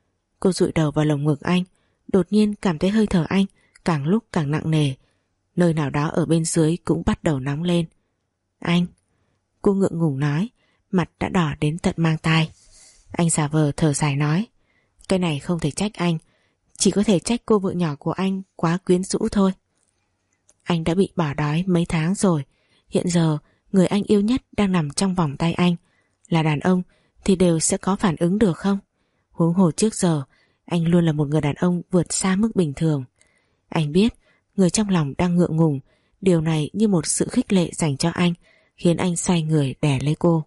S1: Cô dụi đầu vào lồng ngực anh, đột nhiên cảm thấy hơi thở anh càng lúc càng nặng nề. Nơi nào đó ở bên dưới cũng bắt đầu nóng lên. Anh, cô ngượng ngùng nói, mặt đã đỏ đến tận mang tai. Anh giả vờ thở dài nói: cái này không thể trách anh, chỉ có thể trách cô vợ nhỏ của anh quá quyến rũ thôi. Anh đã bị bỏ đói mấy tháng rồi. Hiện giờ người anh yêu nhất đang nằm trong vòng tay anh. Là đàn ông thì đều sẽ có phản ứng được không? Huống hồ trước giờ anh luôn là một người đàn ông vượt xa mức bình thường. Anh biết người trong lòng đang ngượng ngùng. Điều này như một sự khích lệ dành cho anh, khiến anh xoay người đè lấy cô.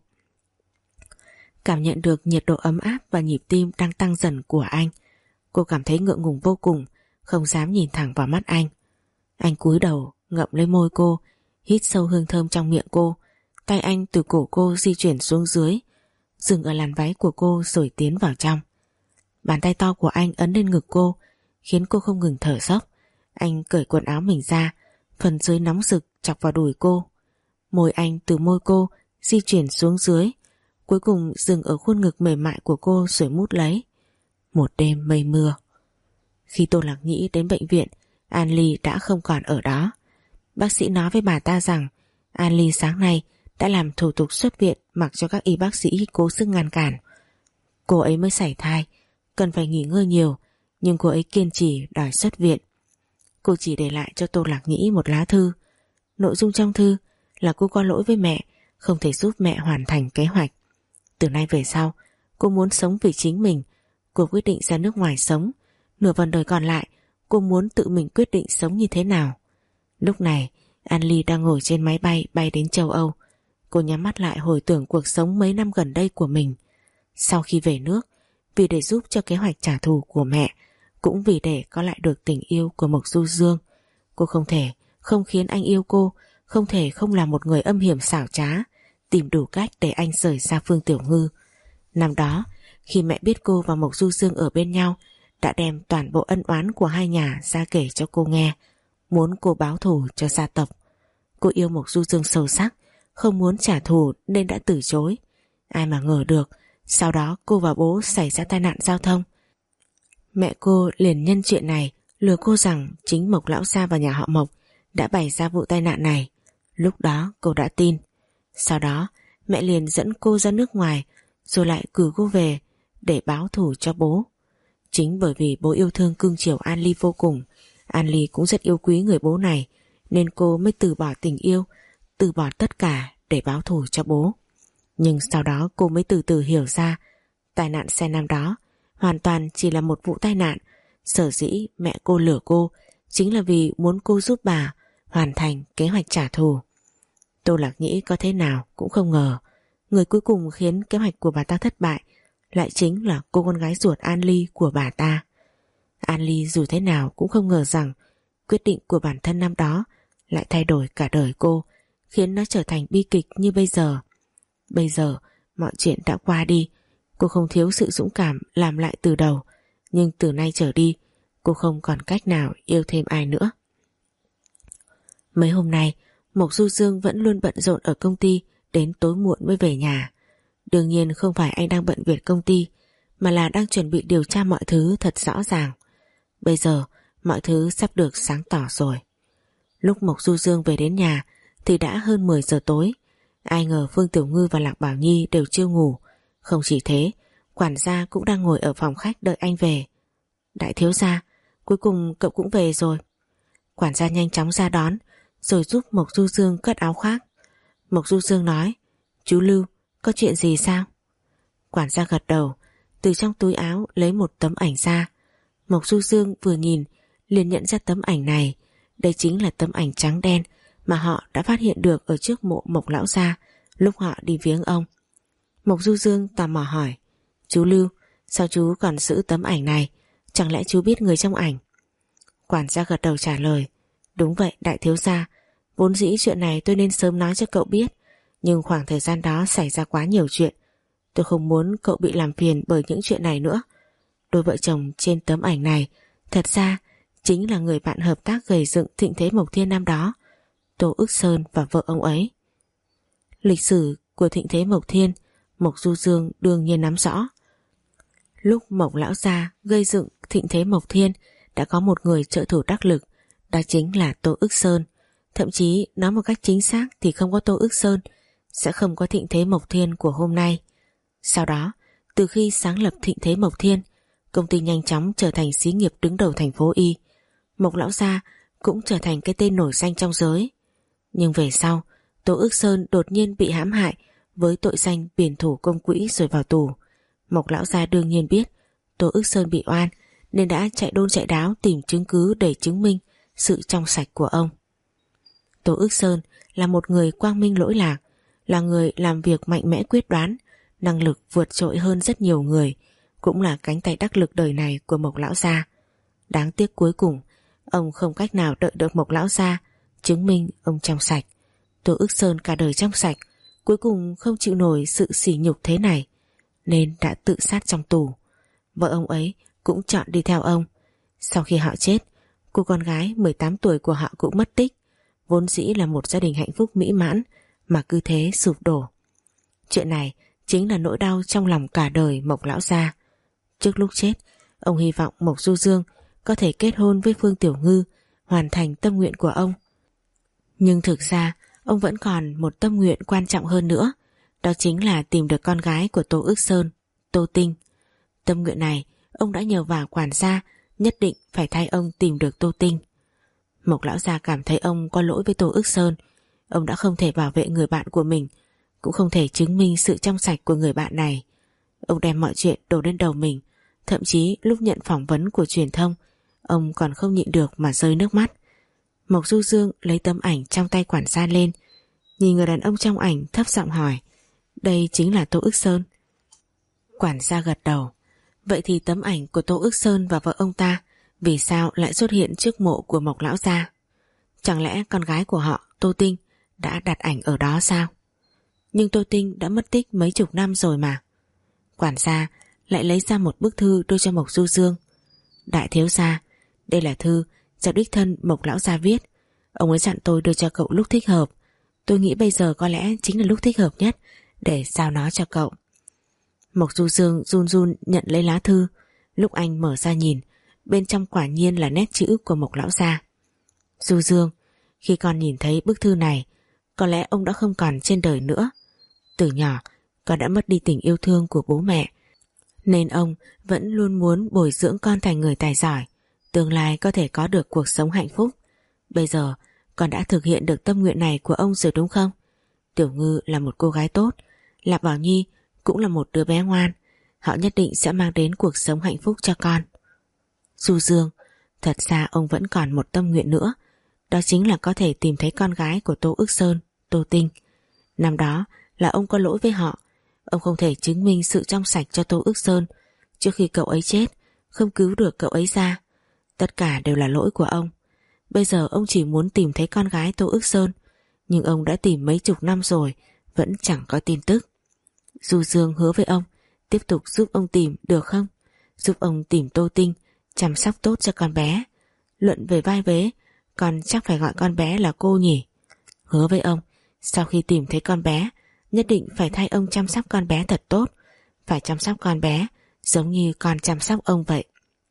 S1: Cảm nhận được nhiệt độ ấm áp và nhịp tim đang tăng dần của anh, cô cảm thấy ngượng ngùng vô cùng, không dám nhìn thẳng vào mắt anh. Anh cúi đầu ngậm lấy môi cô, hít sâu hương thơm trong miệng cô. Tay anh từ cổ cô di chuyển xuống dưới, dừng ở làn váy của cô rồi tiến vào trong. Bàn tay to của anh ấn lên ngực cô, khiến cô không ngừng thở dốc. Anh cởi quần áo mình ra, phần dưới nóng rực chọc vào đùi cô. Môi anh từ môi cô di chuyển xuống dưới, cuối cùng dừng ở khuôn ngực mềm mại của cô rồi mút lấy. Một đêm mây mưa. Khi Tô Lạc Nhĩ đến bệnh viện, An Ly đã không còn ở đó. Bác sĩ nói với bà ta rằng An Ly sáng nay đã làm thủ tục xuất viện, mặc cho các y bác sĩ cố sức ngăn cản. Cô ấy mới sảy thai, cần phải nghỉ ngơi nhiều, nhưng cô ấy kiên trì đòi xuất viện. Cô chỉ để lại cho Tô Lạc Nhĩ một lá thư. Nội dung trong thư là cô có lỗi với mẹ, không thể giúp mẹ hoàn thành kế hoạch. Từ nay về sau, cô muốn sống vì chính mình. Cô quyết định ra nước ngoài sống. Nửa phần đời còn lại, cô muốn tự mình quyết định sống như thế nào. Lúc này, An Ly đang ngồi trên máy bay bay đến châu Âu. Cô nhắm mắt lại hồi tưởng cuộc sống mấy năm gần đây của mình. Sau khi về nước, vì để giúp cho kế hoạch trả thù của mẹ, cũng vì để có lại được tình yêu của Mộc Du Dương, cô không thể không khiến anh yêu cô, không thể không là một người âm hiểm xảo trá, tìm đủ cách để anh rời xa Phương Tiểu Ngư. Năm đó, khi mẹ biết cô và Mộc Du Dương ở bên nhau, đã đem toàn bộ ân oán của hai nhà ra kể cho cô nghe, muốn cô báo thù cho gia tộc. Cô yêu Mộc Du Dương sâu sắc, không muốn trả thù nên đã từ chối. Ai mà ngờ được, sau đó cô và bố xảy ra tai nạn giao thông. Mẹ cô liền nhân chuyện này lừa cô rằng chính Mộc lão gia và nhà họ Mộc đã bày ra vụ tai nạn này. Lúc đó cô đã tin. Sau đó mẹ liền dẫn cô ra nước ngoài, rồi lại cử cô về để báo thù cho bố. Chính bởi vì bố yêu thương cưng chiều An Ly vô cùng, An Ly cũng rất yêu quý người bố này, nên cô mới từ bỏ tình yêu, từ bỏ tất cả để báo thù cho bố. Nhưng sau đó cô mới từ từ hiểu ra tai nạn xe năm đó hoàn toàn chỉ là một vụ tai nạn. Sở dĩ mẹ cô lừa cô chính là vì muốn cô giúp bà hoàn thành kế hoạch trả thù. Tô Lạc Nhĩ có thế nào cũng không ngờ người cuối cùng khiến kế hoạch của bà ta thất bại lại chính là cô con gái ruột An Ly của bà ta. An Ly dù thế nào cũng không ngờ rằng quyết định của bản thân năm đó lại thay đổi cả đời cô, khiến nó trở thành bi kịch như bây giờ. Bây giờ mọi chuyện đã qua đi, cô không thiếu sự dũng cảm làm lại từ đầu, nhưng từ nay trở đi cô không còn cách nào yêu thêm ai nữa. Mấy hôm nay Mộc Du Dương vẫn luôn bận rộn ở công ty, đến tối muộn mới về nhà. Đương nhiên không phải anh đang bận việc công ty, mà là đang chuẩn bị điều tra mọi thứ thật rõ ràng. Bây giờ mọi thứ sắp được sáng tỏ rồi. Lúc Mộc Du Dương về đến nhà thì đã hơn mười giờ tối. Ai ngờ Phương Tiểu Ngư và Lạc Bảo Nhi đều chưa ngủ. Không chỉ thế, quản gia cũng đang ngồi ở phòng khách đợi anh về. Đại thiếu gia, cuối cùng cậu cũng về rồi. Quản gia nhanh chóng ra đón, rồi giúp Mộc Du Dương cất áo khoác. Mộc Du Dương nói, chú Lưu, có chuyện gì sao? Quản gia gật đầu, từ trong túi áo lấy một tấm ảnh ra. Mộc Du Dương vừa nhìn liền nhận ra tấm ảnh này. Đây chính là tấm ảnh trắng đen mà họ đã phát hiện được ở trước mộ Mộc lão gia lúc họ đi viếng ông. Mộc Du Dương tò mò hỏi, chú Lưu, sao chú còn giữ tấm ảnh này? Chẳng lẽ chú biết người trong ảnh? Quản gia gật đầu trả lời, đúng vậy đại thiếu gia, vốn dĩ chuyện này tôi nên sớm nói cho cậu biết, nhưng khoảng thời gian đó xảy ra quá nhiều chuyện, tôi không muốn cậu bị làm phiền bởi những chuyện này nữa. Đôi vợ chồng trên tấm ảnh này thật ra chính là người bạn hợp tác gầy dựng thịnh thế Mộc Thiên năm đó, Tô Ức Sơn và vợ ông ấy. Lịch sử của thịnh thế Mộc Thiên, Mộc Du Dương đương nhiên nắm rõ. Lúc Mộc lão gia gây dựng thịnh thế Mộc Thiên đã có một người trợ thủ đắc lực, đó chính là Tô Ức Sơn. Thậm chí nói một cách chính xác thì không có Tô Ức Sơn sẽ không có thịnh thế Mộc Thiên của hôm nay. Sau đó, từ khi sáng lập thịnh thế Mộc Thiên, công ty nhanh chóng trở thành xí nghiệp đứng đầu thành phố Y. Mộc lão gia cũng trở thành cái tên nổi danh trong giới. Nhưng về sau, Tô Ức Sơn đột nhiên bị hãm hại với tội danh biển thủ công quỹ rồi vào tù. Mộc lão gia đương nhiên biết Tô Ức Sơn bị oan, nên đã chạy đôn chạy đáo tìm chứng cứ để chứng minh sự trong sạch của ông. Tô Ức Sơn là một người quang minh lỗi lạc, là người làm việc mạnh mẽ quyết đoán, năng lực vượt trội hơn rất nhiều người, cũng là cánh tay đắc lực đời này của Mộc lão gia. Đáng tiếc cuối cùng ông không cách nào đợi được Mộc lão gia chứng minh ông trong sạch. Tô Ức Sơn cả đời trong sạch, cuối cùng không chịu nổi sự sỉ nhục thế này, nên đã tự sát trong tù. Vợ ông ấy cũng chọn đi theo ông. Sau khi họ chết, cô con gái mười tám tuổi của họ cũng mất tích. Vốn dĩ là một gia đình hạnh phúc mỹ mãn mà cứ thế sụp đổ. Chuyện này chính là nỗi đau trong lòng cả đời Mộc lão gia. Trước lúc chết, ông hy vọng Mộc Du Dương có thể kết hôn với Phương Tiểu Ngư, hoàn thành tâm nguyện của ông. Nhưng thực ra ông vẫn còn một tâm nguyện quan trọng hơn nữa, đó chính là tìm được con gái của Tô Ức Sơn, Tô Tinh. Tâm nguyện này ông đã nhờ vào quản gia nhất định phải thay ông tìm được Tô Tinh. Mộc lão gia cảm thấy ông có lỗi với Tô Ức Sơn. Ông đã không thể bảo vệ người bạn của mình, cũng không thể chứng minh sự trong sạch của người bạn này. Ông đem mọi chuyện đổ lên đầu mình. Thậm chí lúc nhận phỏng vấn của truyền thông, ông còn không nhịn được mà rơi nước mắt. Mộc Du Dương lấy tấm ảnh trong tay quản gia lên, nhìn người đàn ông trong ảnh thấp giọng hỏi, đây chính là Tô Ức Sơn? Quản gia gật đầu. Vậy thì tấm ảnh của Tô Ức Sơn và vợ ông ta vì sao lại xuất hiện trước mộ của Mộc lão gia? Chẳng lẽ con gái của họ, Tô Tinh, đã đặt ảnh ở đó sao? Nhưng Tô Tinh đã mất tích mấy chục năm rồi mà. Quản gia lại lấy ra một bức thư đưa cho Mộc Du Dương. Đại thiếu gia, đây là thư do đích thân Mộc lão gia viết. Ông ấy dặn tôi đưa cho cậu lúc thích hợp. Tôi nghĩ bây giờ có lẽ chính là lúc thích hợp nhất để giao nó cho cậu. Mộc Du Dương run run nhận lấy lá thư. Lúc anh mở ra nhìn, bên trong quả nhiên là nét chữ của Mộc lão gia. Du Dương, khi con nhìn thấy bức thư này, có lẽ ông đã không còn trên đời nữa. Từ nhỏ, con đã mất đi tình yêu thương của bố mẹ, nên ông vẫn luôn muốn bồi dưỡng con thành người tài giỏi, tương lai có thể có được cuộc sống hạnh phúc. Bây giờ, con đã thực hiện được tâm nguyện này của ông rồi đúng không? Tiểu Ngư là một cô gái tốt, Lạc Bảo Nhi cũng là một đứa bé ngoan. Họ nhất định sẽ mang đến cuộc sống hạnh phúc cho con. Du Dương, thật ra ông vẫn còn một tâm nguyện nữa, đó chính là có thể tìm thấy con gái của Tô Ức Sơn, Tô Tinh. Năm đó là ông có lỗi với họ. Ông không thể chứng minh sự trong sạch cho Tô Ức Sơn trước khi cậu ấy chết, không cứu được cậu ấy ra. Tất cả đều là lỗi của ông. Bây giờ ông chỉ muốn tìm thấy con gái Tô Ức Sơn, nhưng ông đã tìm mấy chục năm rồi, vẫn chẳng có tin tức. Du Dương hứa với ông tiếp tục giúp ông tìm được không? Giúp ông tìm Tô Tinh, chăm sóc tốt cho con bé. Luận về vai vế, con chắc phải gọi con bé là cô nhỉ? Hứa với ông, sau khi tìm thấy con bé, nhất định phải thay ông chăm sóc con bé thật tốt. Phải chăm sóc con bé giống như con chăm sóc ông vậy.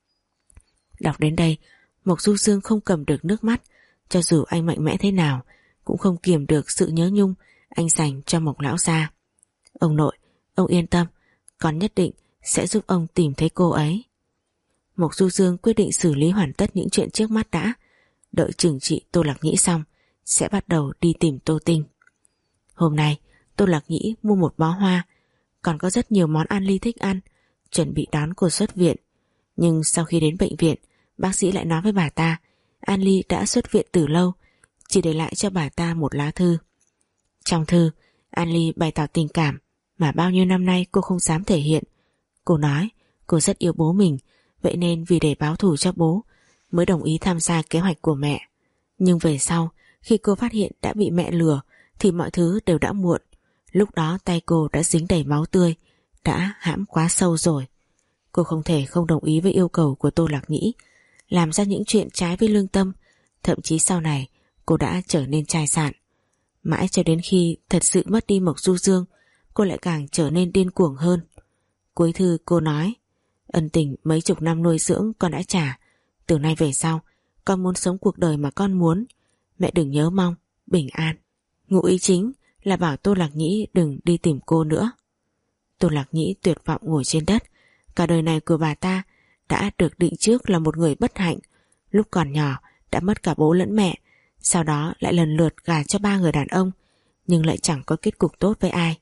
S1: Đọc đến đây, Mộc Du Dương không cầm được nước mắt. Cho dù anh mạnh mẽ thế nào, cũng không kiềm được sự nhớ nhung anh dành cho Mộc lão gia. Ông nội, ông yên tâm, con nhất định sẽ giúp ông tìm thấy cô ấy. Mộc Du Dương quyết định xử lý hoàn tất những chuyện trước mắt đã. Đợi trừng trị Tô Lạc Nhĩ xong, sẽ bắt đầu đi tìm Tô Tinh. Hôm nay, Tô Lạc Nhĩ mua một bó hoa, còn có rất nhiều món An Ly thích ăn, chuẩn bị đón cô xuất viện. Nhưng sau khi đến bệnh viện, bác sĩ lại nói với bà ta An Ly đã xuất viện từ lâu, chỉ để lại cho bà ta một lá thư. Trong thư, An Ly bày tỏ tình cảm mà bao nhiêu năm nay cô không dám thể hiện. Cô nói cô rất yêu bố mình, vậy nên vì để báo thù cho bố mới đồng ý tham gia kế hoạch của mẹ. Nhưng về sau, khi cô phát hiện đã bị mẹ lừa thì mọi thứ đều đã muộn. Lúc đó tay cô đã dính đầy máu tươi, đã hãm quá sâu rồi. Cô không thể không đồng ý với yêu cầu của Tô Lạc Nhĩ, làm ra những chuyện trái với lương tâm. Thậm chí sau này cô đã trở nên chai sạn. Mãi cho đến khi thật sự mất đi Mộc Du Dương, cô lại càng trở nên điên cuồng hơn. Cuối thư cô nói, ân tình mấy chục năm nuôi dưỡng con đã trả. Từ nay về sau, con muốn sống cuộc đời mà con muốn. Mẹ đừng nhớ mong, bình an. Ngụ ý chính là bảo Tô Lạc Nhĩ đừng đi tìm cô nữa. Tô Lạc Nhĩ tuyệt vọng ngồi trên đất. Cả đời này của bà ta đã được định trước là một người bất hạnh. Lúc còn nhỏ đã mất cả bố lẫn mẹ, sau đó lại lần lượt gả cho ba người đàn ông, nhưng lại chẳng có kết cục tốt với ai.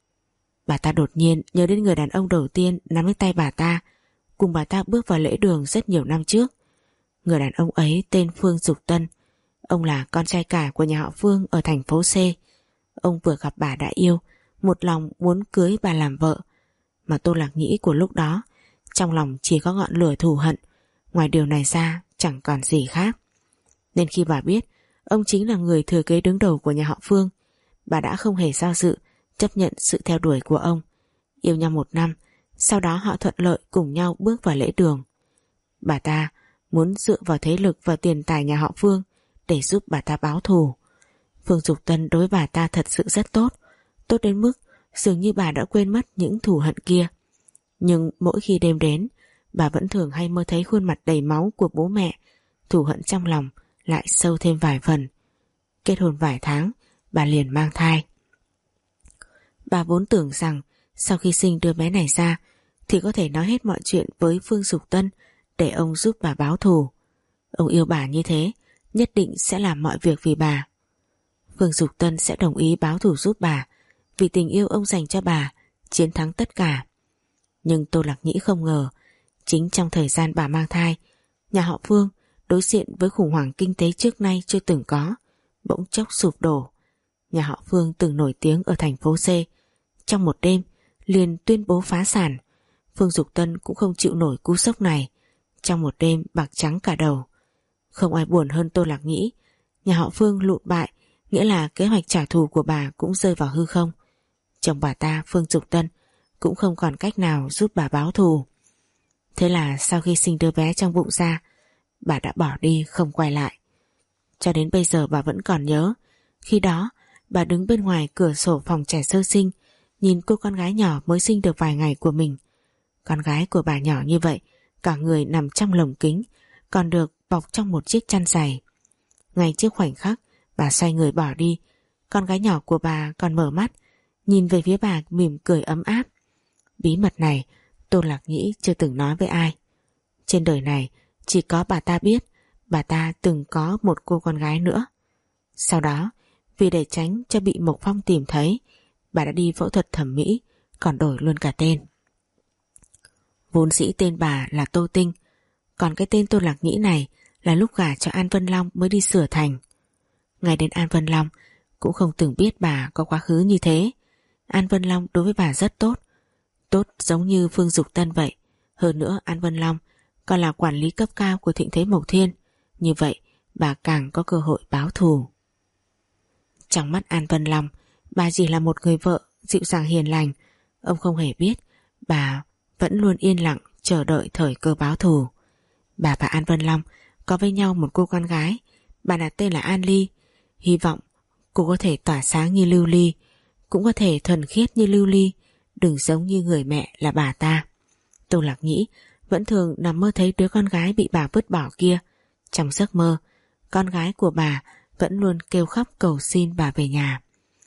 S1: Bà ta đột nhiên nhớ đến người đàn ông đầu tiên nắm lấy tay bà ta, cùng bà ta bước vào lễ đường rất nhiều năm trước. Người đàn ông ấy tên Phương Dục Tân. Ông là con trai cả của nhà họ Phương ở thành phố C. Ông vừa gặp bà đã yêu, một lòng muốn cưới bà làm vợ. Mà Tô Lạc Nhĩ của lúc đó, trong lòng chỉ có ngọn lửa thù hận, ngoài điều này ra chẳng còn gì khác. Nên khi bà biết ông chính là người thừa kế đứng đầu của nhà họ Phương, bà đã không hề do dự, chấp nhận sự theo đuổi của ông. Yêu nhau một năm, sau đó họ thuận lợi cùng nhau bước vào lễ đường. Bà ta muốn dựa vào thế lực và tiền tài nhà họ Phương để giúp bà ta báo thù. Phương Dục Tân đối với bà ta thật sự rất tốt, tốt đến mức dường như bà đã quên mất những thù hận kia. Nhưng mỗi khi đêm đến, bà vẫn thường hay mơ thấy khuôn mặt đầy máu của bố mẹ, thù hận trong lòng lại sâu thêm vài phần. Kết hôn vài tháng, bà liền mang thai. Bà vốn tưởng rằng sau khi sinh đứa bé này ra thì có thể nói hết mọi chuyện với Phương Dục Tân để ông giúp bà báo thù. Ông yêu bà như thế, nhất định sẽ làm mọi việc vì bà. Phương Dục Tân sẽ đồng ý báo thù giúp bà, vì tình yêu ông dành cho bà chiến thắng tất cả. Nhưng Tô Lạc Nhĩ không ngờ, chính trong thời gian bà mang thai, nhà họ Phương đối diện với khủng hoảng kinh tế trước nay chưa từng có, bỗng chốc sụp đổ. Nhà họ Phương từng nổi tiếng ở thành phố C, trong một đêm liền tuyên bố phá sản. Phương Dục Tân cũng không chịu nổi cú sốc này, trong một đêm bạc trắng cả đầu. Không ai buồn hơn Tô Lạc Nhĩ. Nhà họ Phương lụn bại, nghĩa là kế hoạch trả thù của bà cũng rơi vào hư không. Chồng bà ta, Phương Dục Tân, cũng không còn cách nào giúp bà báo thù. Thế là sau khi sinh đứa bé trong bụng ra, bà đã bỏ đi không quay lại. Cho đến bây giờ bà vẫn còn nhớ, khi đó bà đứng bên ngoài cửa sổ phòng trẻ sơ sinh, nhìn cô con gái nhỏ mới sinh được vài ngày của mình. Con gái của bà nhỏ như vậy, cả người nằm trong lồng kính, còn được bọc trong một chiếc chăn dày. Ngay trước khoảnh khắc bà xoay người bỏ đi, con gái nhỏ của bà còn mở mắt, nhìn về phía bà mỉm cười ấm áp. Bí mật này Tô Lạc Nhĩ chưa từng nói với ai. Trên đời này chỉ có bà ta biết bà ta từng có một cô con gái nữa. Sau đó, vì để tránh cho bị Mộc Phong tìm thấy, bà đã đi phẫu thuật thẩm mỹ, còn đổi luôn cả tên. Vốn dĩ tên bà là Tô Tinh, còn cái tên Tô Lạc Nhĩ này là lúc gả cho An Vân Long mới đi sửa thành. Ngay đến An Vân Long cũng không từng biết bà có quá khứ như thế. An Vân Long đối với bà rất tốt, tốt giống như Phương Dục Tân vậy. Hơn nữa An Vân Long còn là quản lý cấp cao của Thịnh Thế Mộc Thiên, như vậy bà càng có cơ hội báo thù. Trong mắt An Vân Long, bà chỉ là một người vợ dịu dàng hiền lành. Ông không hề biết bà vẫn luôn yên lặng chờ đợi thời cơ báo thù. Bà và An Vân Long có với nhau một cô con gái, bà đặt tên là An Ly. Hy vọng cô có thể tỏa sáng như lưu ly, cũng có thể thuần khiết như lưu ly, đừng giống như người mẹ là bà ta. Tô Lạc Nhĩ vẫn thường nằm mơ thấy đứa con gái bị bà vứt bỏ kia. Trong giấc mơ, con gái của bà vẫn luôn kêu khóc cầu xin bà về nhà.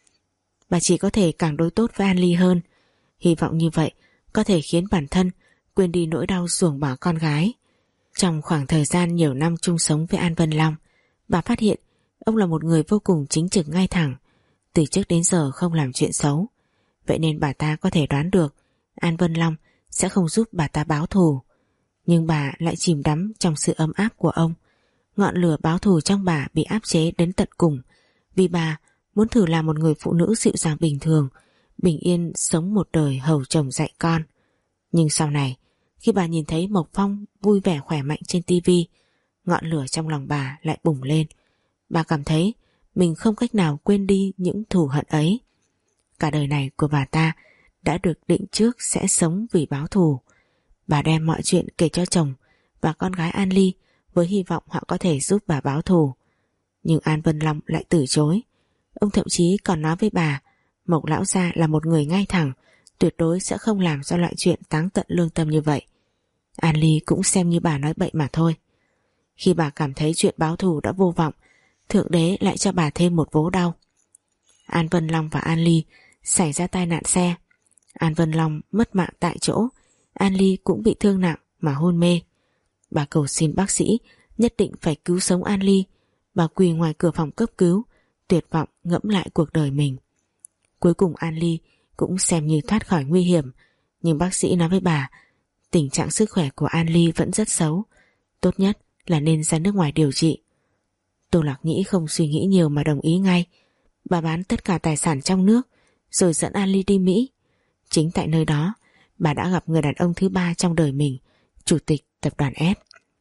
S1: Bà chỉ có thể càng đối tốt với An Ly hơn. Hy vọng như vậy có thể khiến bản thân quên đi nỗi đau ruồng bỏ con gái. Trong khoảng thời gian nhiều năm chung sống với An Vân Long, bà phát hiện ông là một người vô cùng chính trực ngay thẳng, từ trước đến giờ không làm chuyện xấu. Vậy nên bà ta có thể đoán được An Vân Long sẽ không giúp bà ta báo thù. Nhưng bà lại chìm đắm trong sự ấm áp của ông. Ngọn lửa báo thù trong bà bị áp chế đến tận cùng, vì bà muốn thử làm một người phụ nữ dịu dàng bình thường, bình yên sống một đời hầu chồng dạy con. Nhưng sau này, khi bà nhìn thấy Mộc Phong vui vẻ khỏe mạnh trên tivi, ngọn lửa trong lòng bà lại bùng lên. Bà cảm thấy mình không cách nào quên đi những thù hận ấy. Cả đời này của bà ta đã được định trước sẽ sống vì báo thù. Bà đem mọi chuyện kể cho chồng và con gái An Ly với hy vọng họ có thể giúp bà báo thù. Nhưng An Vân Long lại từ chối. Ông thậm chí còn nói với bà, Mộc lão gia là một người ngay thẳng, tuyệt đối sẽ không làm ra loại chuyện táng tận lương tâm như vậy. An Ly cũng xem như bà nói bậy mà thôi. Khi bà cảm thấy chuyện báo thù đã vô vọng, Thượng Đế lại cho bà thêm một vố đau. An Vân Long và An Ly xảy ra tai nạn xe. An Vân Long mất mạng tại chỗ, An Ly cũng bị thương nặng mà hôn mê. Bà cầu xin bác sĩ nhất định phải cứu sống An Ly. Bà quỳ ngoài cửa phòng cấp cứu, tuyệt vọng ngẫm lại cuộc đời mình. Cuối cùng An Ly cũng xem như thoát khỏi nguy hiểm, nhưng bác sĩ nói với bà tình trạng sức khỏe của An Ly vẫn rất xấu, tốt nhất là nên ra nước ngoài điều trị. Tô Lạc Nhĩ không suy nghĩ nhiều mà đồng ý ngay. Bà bán tất cả tài sản trong nước rồi dẫn An Ly đi Mỹ. Chính tại nơi đó bà đã gặp người đàn ông thứ ba trong đời mình, chủ tịch tập đoàn S.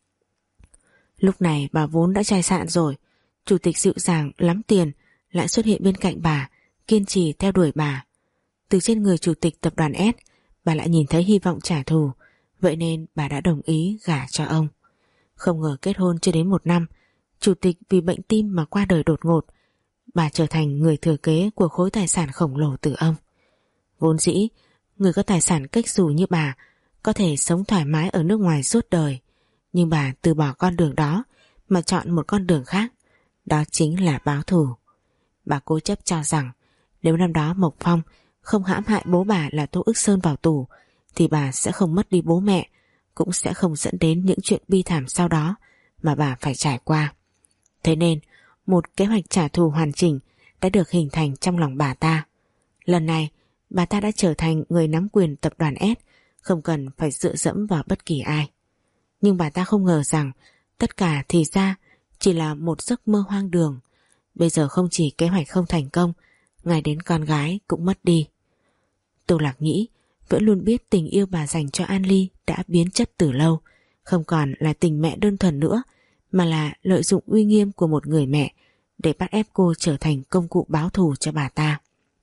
S1: Lúc này bà vốn đã chai sạn rồi, chủ tịch dịu dàng lắm tiền lại xuất hiện bên cạnh bà, kiên trì theo đuổi bà. Từ trên người chủ tịch tập đoàn S, bà lại nhìn thấy hy vọng trả thù, vậy nên bà đã đồng ý gả cho ông. Không ngờ kết hôn chưa đến một năm, chủ tịch vì bệnh tim mà qua đời đột ngột. Bà trở thành người thừa kế của khối tài sản khổng lồ từ ông. Vốn dĩ, người có tài sản cách xù như bà có thể sống thoải mái ở nước ngoài suốt đời, nhưng bà từ bỏ con đường đó mà chọn một con đường khác, đó chính là báo thù. Bà cố chấp cho rằng nếu năm đó Mộc Phong không hãm hại bố bà là Tô Ức Sơn vào tù, thì bà sẽ không mất đi bố mẹ, cũng sẽ không dẫn đến những chuyện bi thảm sau đó mà bà phải trải qua. Thế nên một kế hoạch trả thù hoàn chỉnh đã được hình thành trong lòng bà ta. Lần này bà ta đã trở thành người nắm quyền tập đoàn S, không cần phải dựa dẫm vào bất kỳ ai. Nhưng bà ta không ngờ rằng tất cả thì ra chỉ là một giấc mơ hoang đường. Bây giờ không chỉ kế hoạch không thành công, ngay đến con gái cũng mất đi. Tô Lạc Nhĩ vẫn luôn biết tình yêu bà dành cho An Ly đã biến chất từ lâu, không còn là tình mẹ đơn thuần nữa, mà là lợi dụng uy nghiêm của một người mẹ để bắt ép cô trở thành công cụ báo thù cho bà ta.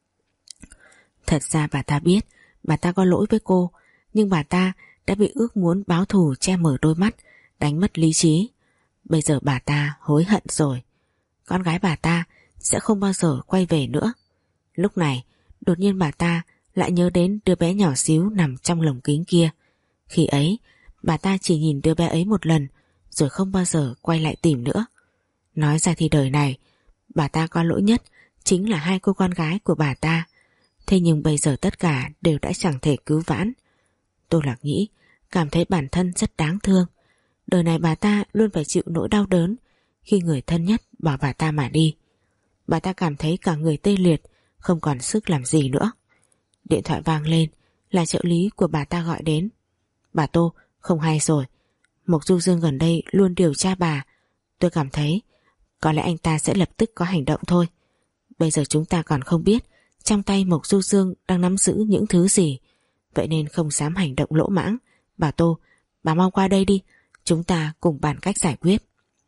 S1: Thật ra bà ta biết bà ta có lỗi với cô, nhưng bà ta đã bị ước muốn báo thù che mở đôi mắt, đánh mất lý trí. Bây giờ bà ta hối hận rồi. Con gái bà ta sẽ không bao giờ quay về nữa. Lúc này đột nhiên bà ta lại nhớ đến đứa bé nhỏ xíu nằm trong lồng kính kia. Khi ấy Bà ta chỉ nhìn đứa bé ấy một lần rồi không bao giờ quay lại tìm nữa. Nói ra thì đời này bà ta có lỗi nhất chính là hai cô con gái của bà ta. Thế nhưng bây giờ tất cả đều đã chẳng thể cứu vãn. Tô Lạc Nhĩ cảm thấy bản thân rất đáng thương. Đời này bà ta luôn phải chịu nỗi đau đớn khi người thân nhất bỏ bà ta mà đi. Bà ta cảm thấy cả người tê liệt, không còn sức làm gì nữa. Điện thoại vang lên, là trợ lý của bà ta gọi đến. Bà Tô, không hay rồi. Mộc Du Dương gần đây luôn điều tra bà. Tôi cảm thấy có lẽ anh ta sẽ lập tức có hành động thôi. Bây giờ chúng ta còn không biết trong tay Mộc Du Dương đang nắm giữ những thứ gì, vậy nên không dám hành động lỗ mãng. Bà Tô, bà mau qua đây đi, chúng ta cùng bàn cách giải quyết.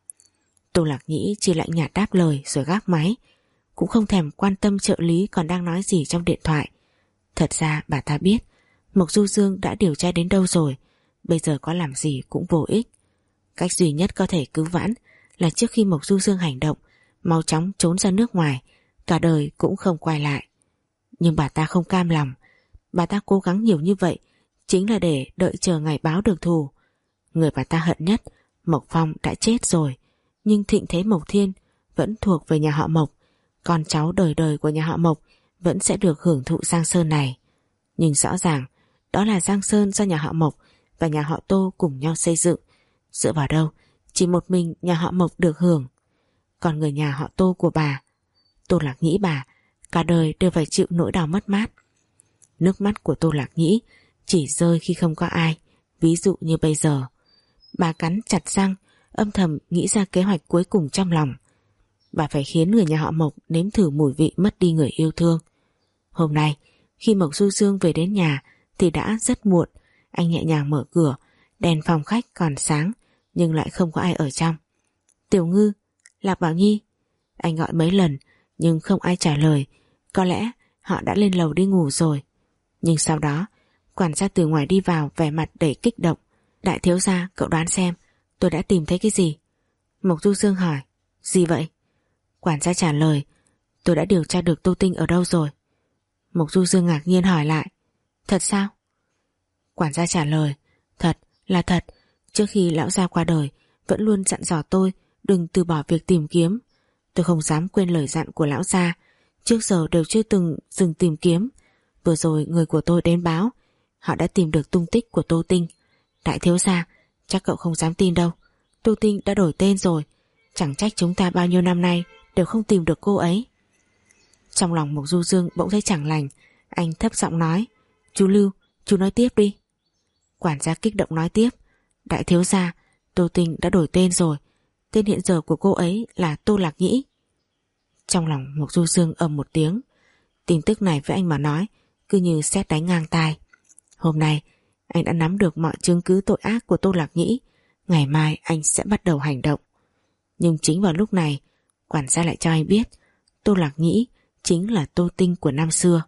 S1: Tô Lạc Nhĩ chỉ lạnh nhạt đáp lời rồi gác máy, cũng không thèm quan tâm trợ lý còn đang nói gì trong điện thoại. Thật ra bà ta biết Mộc Du Dương đã điều tra đến đâu rồi, bây giờ có làm gì cũng vô ích. Cách duy nhất có thể cứu vãn là trước khi Mộc Du Dương hành động, mau chóng trốn ra nước ngoài, cả đời cũng không quay lại. Nhưng bà ta không cam lòng. Bà ta cố gắng nhiều như vậy chính là để đợi chờ ngày báo được thù. Người bà ta hận nhất, Mộc Phong đã chết rồi, nhưng thịnh thế Mộc Thiên vẫn thuộc về nhà họ Mộc. Con cháu đời đời của nhà họ Mộc vẫn sẽ được hưởng thụ Giang Sơn này. Nhưng rõ ràng đó là Giang Sơn do nhà họ Mộc và nhà họ Tô cùng nhau xây dựng. Dựa vào đâu chỉ một mình nhà họ Mộc được hưởng. Còn người nhà họ Tô của bà, Tô Lạc Nhĩ bà, cả đời đều phải chịu nỗi đau mất mát. Nước mắt của Tô Lạc Nhĩ chỉ rơi khi không có ai, ví dụ như bây giờ. Bà cắn chặt răng, âm thầm nghĩ ra kế hoạch cuối cùng trong lòng. Bà phải khiến người nhà họ Mộc nếm thử mùi vị mất đi người yêu thương. Hôm nay khi Mộc Du Dương về đến nhà thì đã rất muộn. Anh nhẹ nhàng mở cửa, đèn phòng khách còn sáng nhưng lại không có ai ở trong. Tiểu Ngư, Lạc Bảo Nhi. Anh gọi mấy lần nhưng không ai trả lời. Có lẽ họ đã lên lầu đi ngủ rồi. Nhưng sau đó quản gia từ ngoài đi vào, vẻ mặt đầy kích động. Đại thiếu gia, cậu đoán xem tôi đã tìm thấy cái gì? Mộc Du Dương hỏi. Gì vậy? Quản gia trả lời. Tôi đã điều tra được Tô Tinh ở đâu rồi. Mộc Du Dương ngạc nhiên hỏi lại. Thật sao? Quản gia trả lời. Thật, là thật. Trước khi lão gia qua đời vẫn luôn dặn dò tôi đừng từ bỏ việc tìm kiếm. Tôi không dám quên lời dặn của lão gia, trước giờ đều chưa từng dừng tìm kiếm. Vừa rồi người của tôi đến báo họ đã tìm được tung tích của Tô Tinh. Đại thiếu gia, chắc cậu không dám tin đâu. Tô Tinh đã đổi tên rồi. Chẳng trách chúng ta bao nhiêu năm nay đều không tìm được cô ấy. Trong lòng Mộc Du Dương bỗng thấy chẳng lành. Anh thấp giọng nói. Chú Lưu, chú nói tiếp đi. Quản gia kích động nói tiếp. Đại thiếu gia, Tô Tinh đã đổi tên rồi. Tên hiện giờ của cô ấy là Tô Lạc Nhĩ. Trong lòng Mộc Du Dương ầm một tiếng. Tin tức này với anh mà nói cứ như sét đánh ngang tai. Hôm nay anh đã nắm được mọi chứng cứ tội ác của Tô Lạc Nhĩ. Ngày mai anh sẽ bắt đầu hành động. Nhưng chính vào lúc này quản gia lại cho anh biết Tô Lạc Nhĩ chính là Tô Tinh của năm xưa.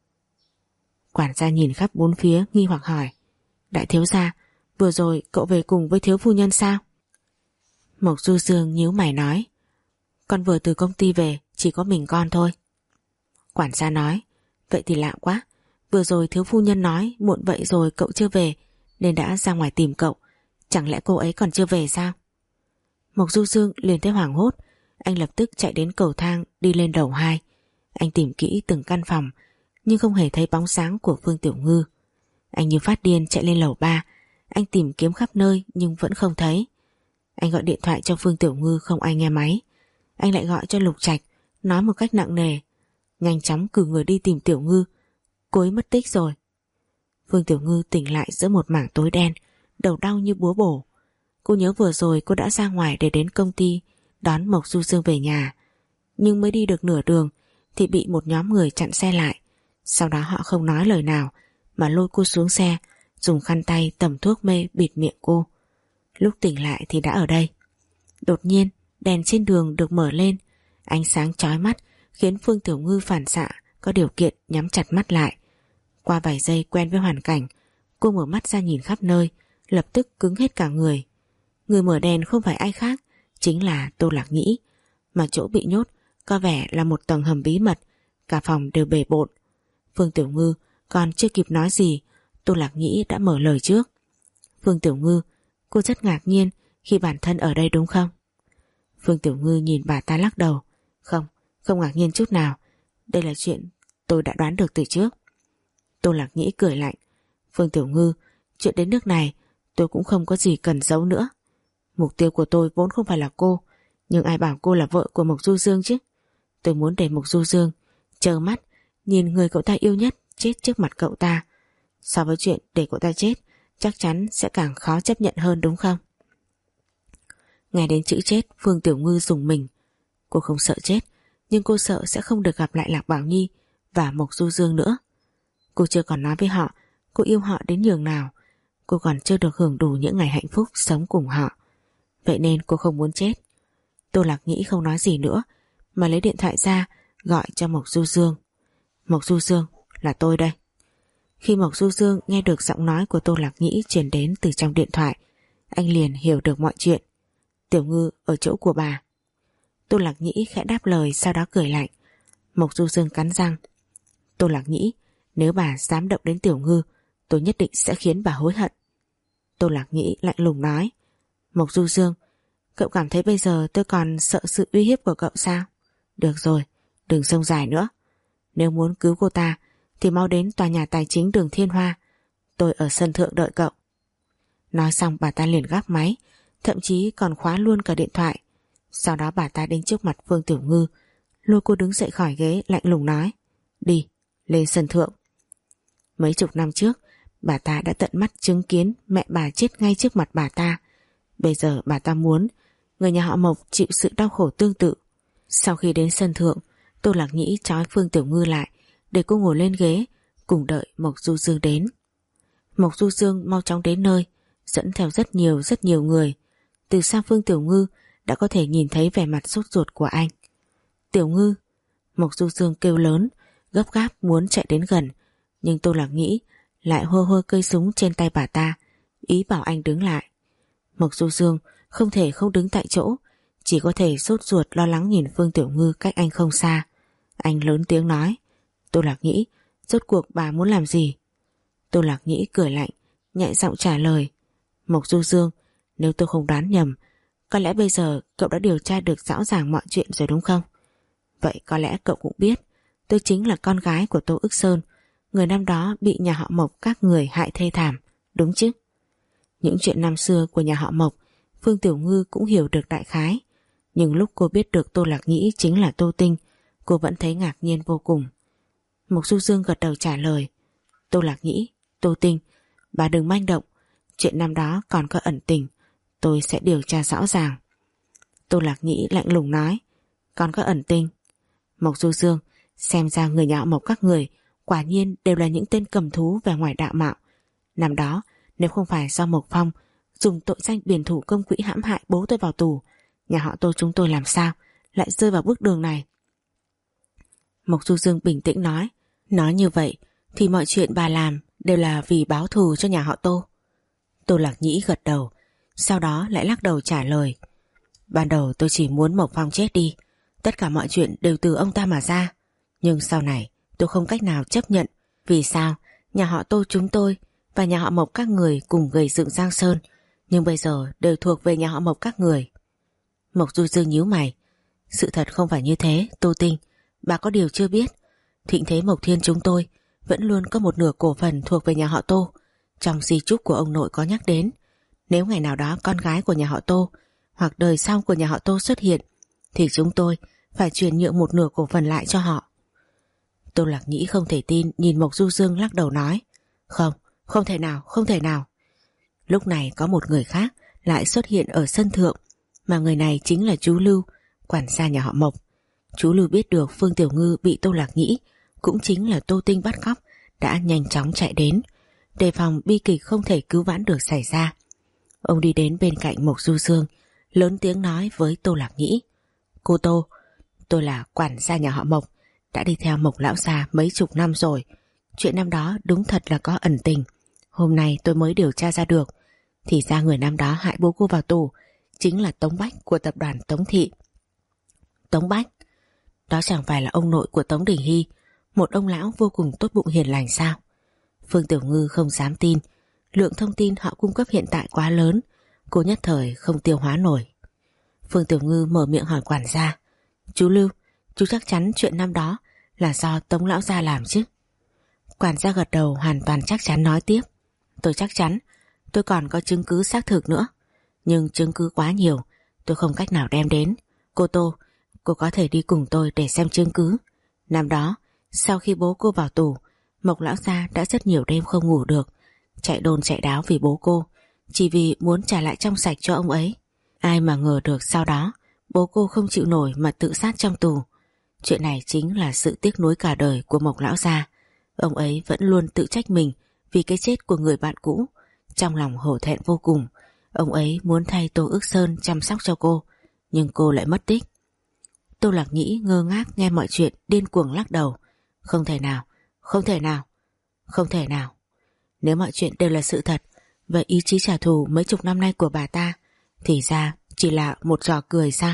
S1: Quản gia nhìn khắp bốn phía nghi hoặc hỏi. Đại thiếu gia, vừa rồi cậu về cùng với thiếu phu nhân sao? Mộc Du Dương nhíu mày nói. Con vừa từ công ty về, chỉ có mình con thôi. Quản gia nói. Vậy thì lạ quá. Vừa rồi thiếu phu nhân nói muộn vậy rồi cậu chưa về nên đã ra ngoài tìm cậu. Chẳng lẽ cô ấy còn chưa về sao? Mộc Du Dương liền thấy hoảng hốt. Anh lập tức chạy đến cầu thang đi lên lầu hai. Anh tìm kỹ từng căn phòng nhưng không hề thấy bóng sáng của Phương Tiểu Ngư. Anh như phát điên chạy lên lầu ba. Anh tìm kiếm khắp nơi nhưng vẫn không thấy. Anh gọi điện thoại cho Phương Tiểu Ngư, không ai nghe máy. Anh lại gọi cho Lục Trạch, nói một cách nặng nề. Nhanh chóng cử người đi tìm Tiểu Ngư, cô ấy mất tích rồi. Phương Tiểu Ngư tỉnh lại giữa một mảng tối đen, đầu đau như búa bổ. Cô nhớ vừa rồi cô đã ra ngoài để đến công ty đón Mộc Du Dương về nhà, nhưng mới đi được nửa đường thì bị một nhóm người chặn xe lại. Sau đó họ không nói lời nào mà lôi cô xuống xe, dùng khăn tay tẩm thuốc mê bịt miệng cô. Lúc tỉnh lại thì đã ở đây. Đột nhiên đèn trên đường được mở lên, ánh sáng chói mắt khiến Phương Tiểu Ngư phản xạ có điều kiện nhắm chặt mắt lại. Qua vài giây quen với hoàn cảnh, cô mở mắt ra nhìn khắp nơi, lập tức cứng hết cả người. Người mở đèn không phải ai khác, chính là Tô Lạc Nhĩ, mà chỗ bị nhốt có vẻ là một tầng hầm bí mật, cả phòng đều bề bộn. Phương Tiểu Ngư còn chưa kịp nói gì, Tô Lạc Nhĩ đã mở lời trước. Phương Tiểu Ngư, cô rất ngạc nhiên khi bản thân ở đây đúng không? Phương Tiểu Ngư nhìn bà ta lắc đầu. Không, không ngạc nhiên chút nào. Đây là chuyện tôi đã đoán được từ trước. Tô Lạc Nhĩ cười lạnh. Phương Tiểu Ngư, chuyện đến nước này tôi cũng không có gì cần giấu nữa. Mục tiêu của tôi vốn không phải là cô, nhưng ai bảo cô là vợ của Mộc Du Dương chứ? Tôi muốn để Mộc Du Dương trơ mắt nhìn người cậu ta yêu nhất chết trước mặt cậu ta. So với chuyện để cậu ta chết, chắc chắn sẽ càng khó chấp nhận hơn đúng không? Nghe đến chữ chết, Phương Tiểu Ngư rùng mình. Cô không sợ chết, nhưng cô sợ sẽ không được gặp lại Lạc Bảo Nhi và Mộc Du Dương nữa. Cô chưa còn nói với họ cô yêu họ đến nhường nào. Cô còn chưa được hưởng đủ những ngày hạnh phúc sống cùng họ. Vậy nên cô không muốn chết. Tô Lạc Nhĩ không nói gì nữa, mà lấy điện thoại ra gọi cho Mộc Du Dương. Mộc Du Dương, là tôi đây. Khi Mộc Du Dương nghe được giọng nói của Tô Lạc Nhĩ truyền đến từ trong điện thoại, anh liền hiểu được mọi chuyện. Tiểu Ngư ở chỗ của bà. Tô Lạc Nhĩ khẽ đáp lời, sau đó cười lạnh. Mộc Du Dương cắn răng. Tô Lạc Nhĩ, nếu bà dám động đến Tiểu Ngư, tôi nhất định sẽ khiến bà hối hận. Tô Lạc Nhĩ lạnh lùng nói. Mộc Du Dương, cậu cảm thấy bây giờ tôi còn sợ sự uy hiếp của cậu sao? Được rồi, đừng xông dài nữa. Nếu muốn cứu cô ta thì mau đến tòa nhà tài chính đường Thiên Hoa. Tôi ở sân thượng đợi cậu. Nói xong bà ta liền gác máy, thậm chí còn khóa luôn cả điện thoại. Sau đó bà ta đến trước mặt Phương Tiểu Ngư, lôi cô đứng dậy khỏi ghế, lạnh lùng nói. Đi, lên sân thượng. Mấy chục năm trước, bà ta đã tận mắt chứng kiến mẹ bà chết ngay trước mặt bà ta. Bây giờ bà ta muốn người nhà họ Mộc chịu sự đau khổ tương tự. Sau khi đến sân thượng, Tô Lạc Nhĩ trói Phương Tiểu Ngư lại để cô ngồi lên ghế cùng đợi Mộc Du Dương đến. Mộc Du Dương mau chóng đến nơi, dẫn theo rất nhiều rất nhiều người. Từ xa Phương Tiểu Ngư đã có thể nhìn thấy vẻ mặt sốt ruột của anh. Tiểu Ngư, Mộc Du Dương kêu lớn, gấp gáp muốn chạy đến gần, nhưng Tô Lạc Nhĩ lại hô hô cây súng trên tay bà ta, ý bảo anh đứng lại. Mộc Du Dương không thể không đứng tại chỗ, chỉ có thể sốt ruột lo lắng nhìn Phương Tiểu Ngư cách anh không xa. Anh lớn tiếng nói. Tô Lạc Nhĩ, rốt cuộc bà muốn làm gì? Tô Lạc Nhĩ cười lạnh, nhẹ giọng trả lời. Mộc Du Dương, nếu tôi không đoán nhầm, có lẽ bây giờ cậu đã điều tra được rõ ràng mọi chuyện rồi đúng không? Vậy có lẽ cậu cũng biết tôi chính là con gái của Tô Ức Sơn, người năm đó bị nhà họ Mộc các người hại thê thảm, đúng chứ? Những chuyện năm xưa của nhà họ Mộc, Phương Tiểu Ngư cũng hiểu được đại khái, nhưng lúc cô biết được Tô Lạc Nhĩ chính là Tô Tinh, cô vẫn thấy ngạc nhiên vô cùng. Mộc Du Dương gật đầu trả lời. Tô Lạc Nhĩ, Tô Tinh, bà đừng manh động, chuyện năm đó còn có ẩn tình, tôi sẽ điều tra rõ ràng. Tô Lạc Nhĩ lạnh lùng nói. Còn có ẩn tình? Mộc Du Dương, xem ra người nhà họ Mộc các người quả nhiên đều là những tên cầm thú về ngoài đạo mạo. Năm đó nếu không phải do Mộc Phong dùng tội danh biển thủ công quỹ hãm hại bố tôi vào tù, nhà họ Tô chúng tôi làm sao lại rơi vào bước đường này? Mộc Du Dương bình tĩnh nói. Nói như vậy thì mọi chuyện bà làm đều là vì báo thù cho nhà họ Tô. Tô Lạc Nhĩ gật đầu, sau đó lại lắc đầu trả lời. Ban đầu tôi chỉ muốn Mộc Phong chết đi, tất cả mọi chuyện đều từ ông ta mà ra. Nhưng sau này tôi không cách nào chấp nhận. Vì sao nhà họ Tô chúng tôi và nhà họ Mộc các người cùng gây dựng Giang Sơn, nhưng bây giờ đều thuộc về nhà họ Mộc các người? Mộc Du Dương nhíu mày. Sự thật không phải như thế, Tô Tinh, bà có điều chưa biết. Thịnh Thế Mộc Thiên chúng tôi vẫn luôn có một nửa cổ phần thuộc về nhà họ Tô. Trong di chúc của ông nội có nhắc đến, nếu ngày nào đó con gái của nhà họ Tô hoặc đời sau của nhà họ Tô xuất hiện, thì chúng tôi phải chuyển nhượng một nửa cổ phần lại cho họ. Tô Lạc Nhĩ không thể tin nhìn Mộc Du Dương lắc đầu nói. Không, không thể nào, không thể nào. Lúc này có một người khác lại xuất hiện ở sân thượng, mà người này chính là chú Lưu, quản gia nhà họ Mộc. Chú Lưu biết được Phương Tiểu Ngư bị Tô Lạc Nhĩ, cũng chính là Tô Tinh bắt cóc, đã nhanh chóng chạy đến, đề phòng bi kịch không thể cứu vãn được xảy ra. Ông đi đến bên cạnh Mộc Du Dương, lớn tiếng nói với Tô Lạc Nhĩ. Cô Tô, tôi là quản gia nhà họ Mộc, đã đi theo Mộc lão gia mấy chục năm rồi. Chuyện năm đó đúng thật là có ẩn tình. Hôm nay tôi mới điều tra ra được, thì ra người năm đó hại bố cô vào tù chính là Tống Bách của tập đoàn Tống Thị. Tống Bách? Đó chẳng phải là ông nội của Tống Đình Hy, một ông lão vô cùng tốt bụng hiền lành sao? Phương Tiểu Ngư không dám tin, Lượng thông tin họ cung cấp hiện tại quá lớn, cô nhất thời không tiêu hóa nổi. Phương Tiểu Ngư mở miệng hỏi quản gia: Chú Lưu, chú chắc chắn chuyện năm đó là do Tống lão gia làm chứ? Quản gia gật đầu hoàn toàn chắc chắn nói tiếp: Tôi chắc chắn, tôi còn có chứng cứ xác thực nữa. Nhưng chứng cứ quá nhiều, tôi không cách nào đem đến. Cô Tô, cô có thể đi cùng tôi để xem chứng cứ. Năm đó, sau khi bố cô vào tù, Mộc lão gia đã rất nhiều đêm không ngủ được, chạy đôn chạy đáo vì bố cô, chỉ vì muốn trả lại trong sạch cho ông ấy. Ai mà ngờ được sau đó bố cô không chịu nổi mà tự sát trong tù. Chuyện này chính là sự tiếc nuối cả đời của Mộc lão gia. Ông ấy vẫn luôn tự trách mình vì cái chết của người bạn cũ. Trong lòng hổ thẹn vô cùng. Ông ấy muốn thay Tô Ước Sơn chăm sóc cho cô, nhưng cô lại mất tích. Tô Lạc Nhĩ ngơ ngác nghe mọi chuyện, điên cuồng lắc đầu. Không thể nào, không thể nào, không thể nào. Nếu mọi chuyện đều là sự thật, vậy ý chí trả thù mấy chục năm nay của bà ta thì ra chỉ là một trò cười sao?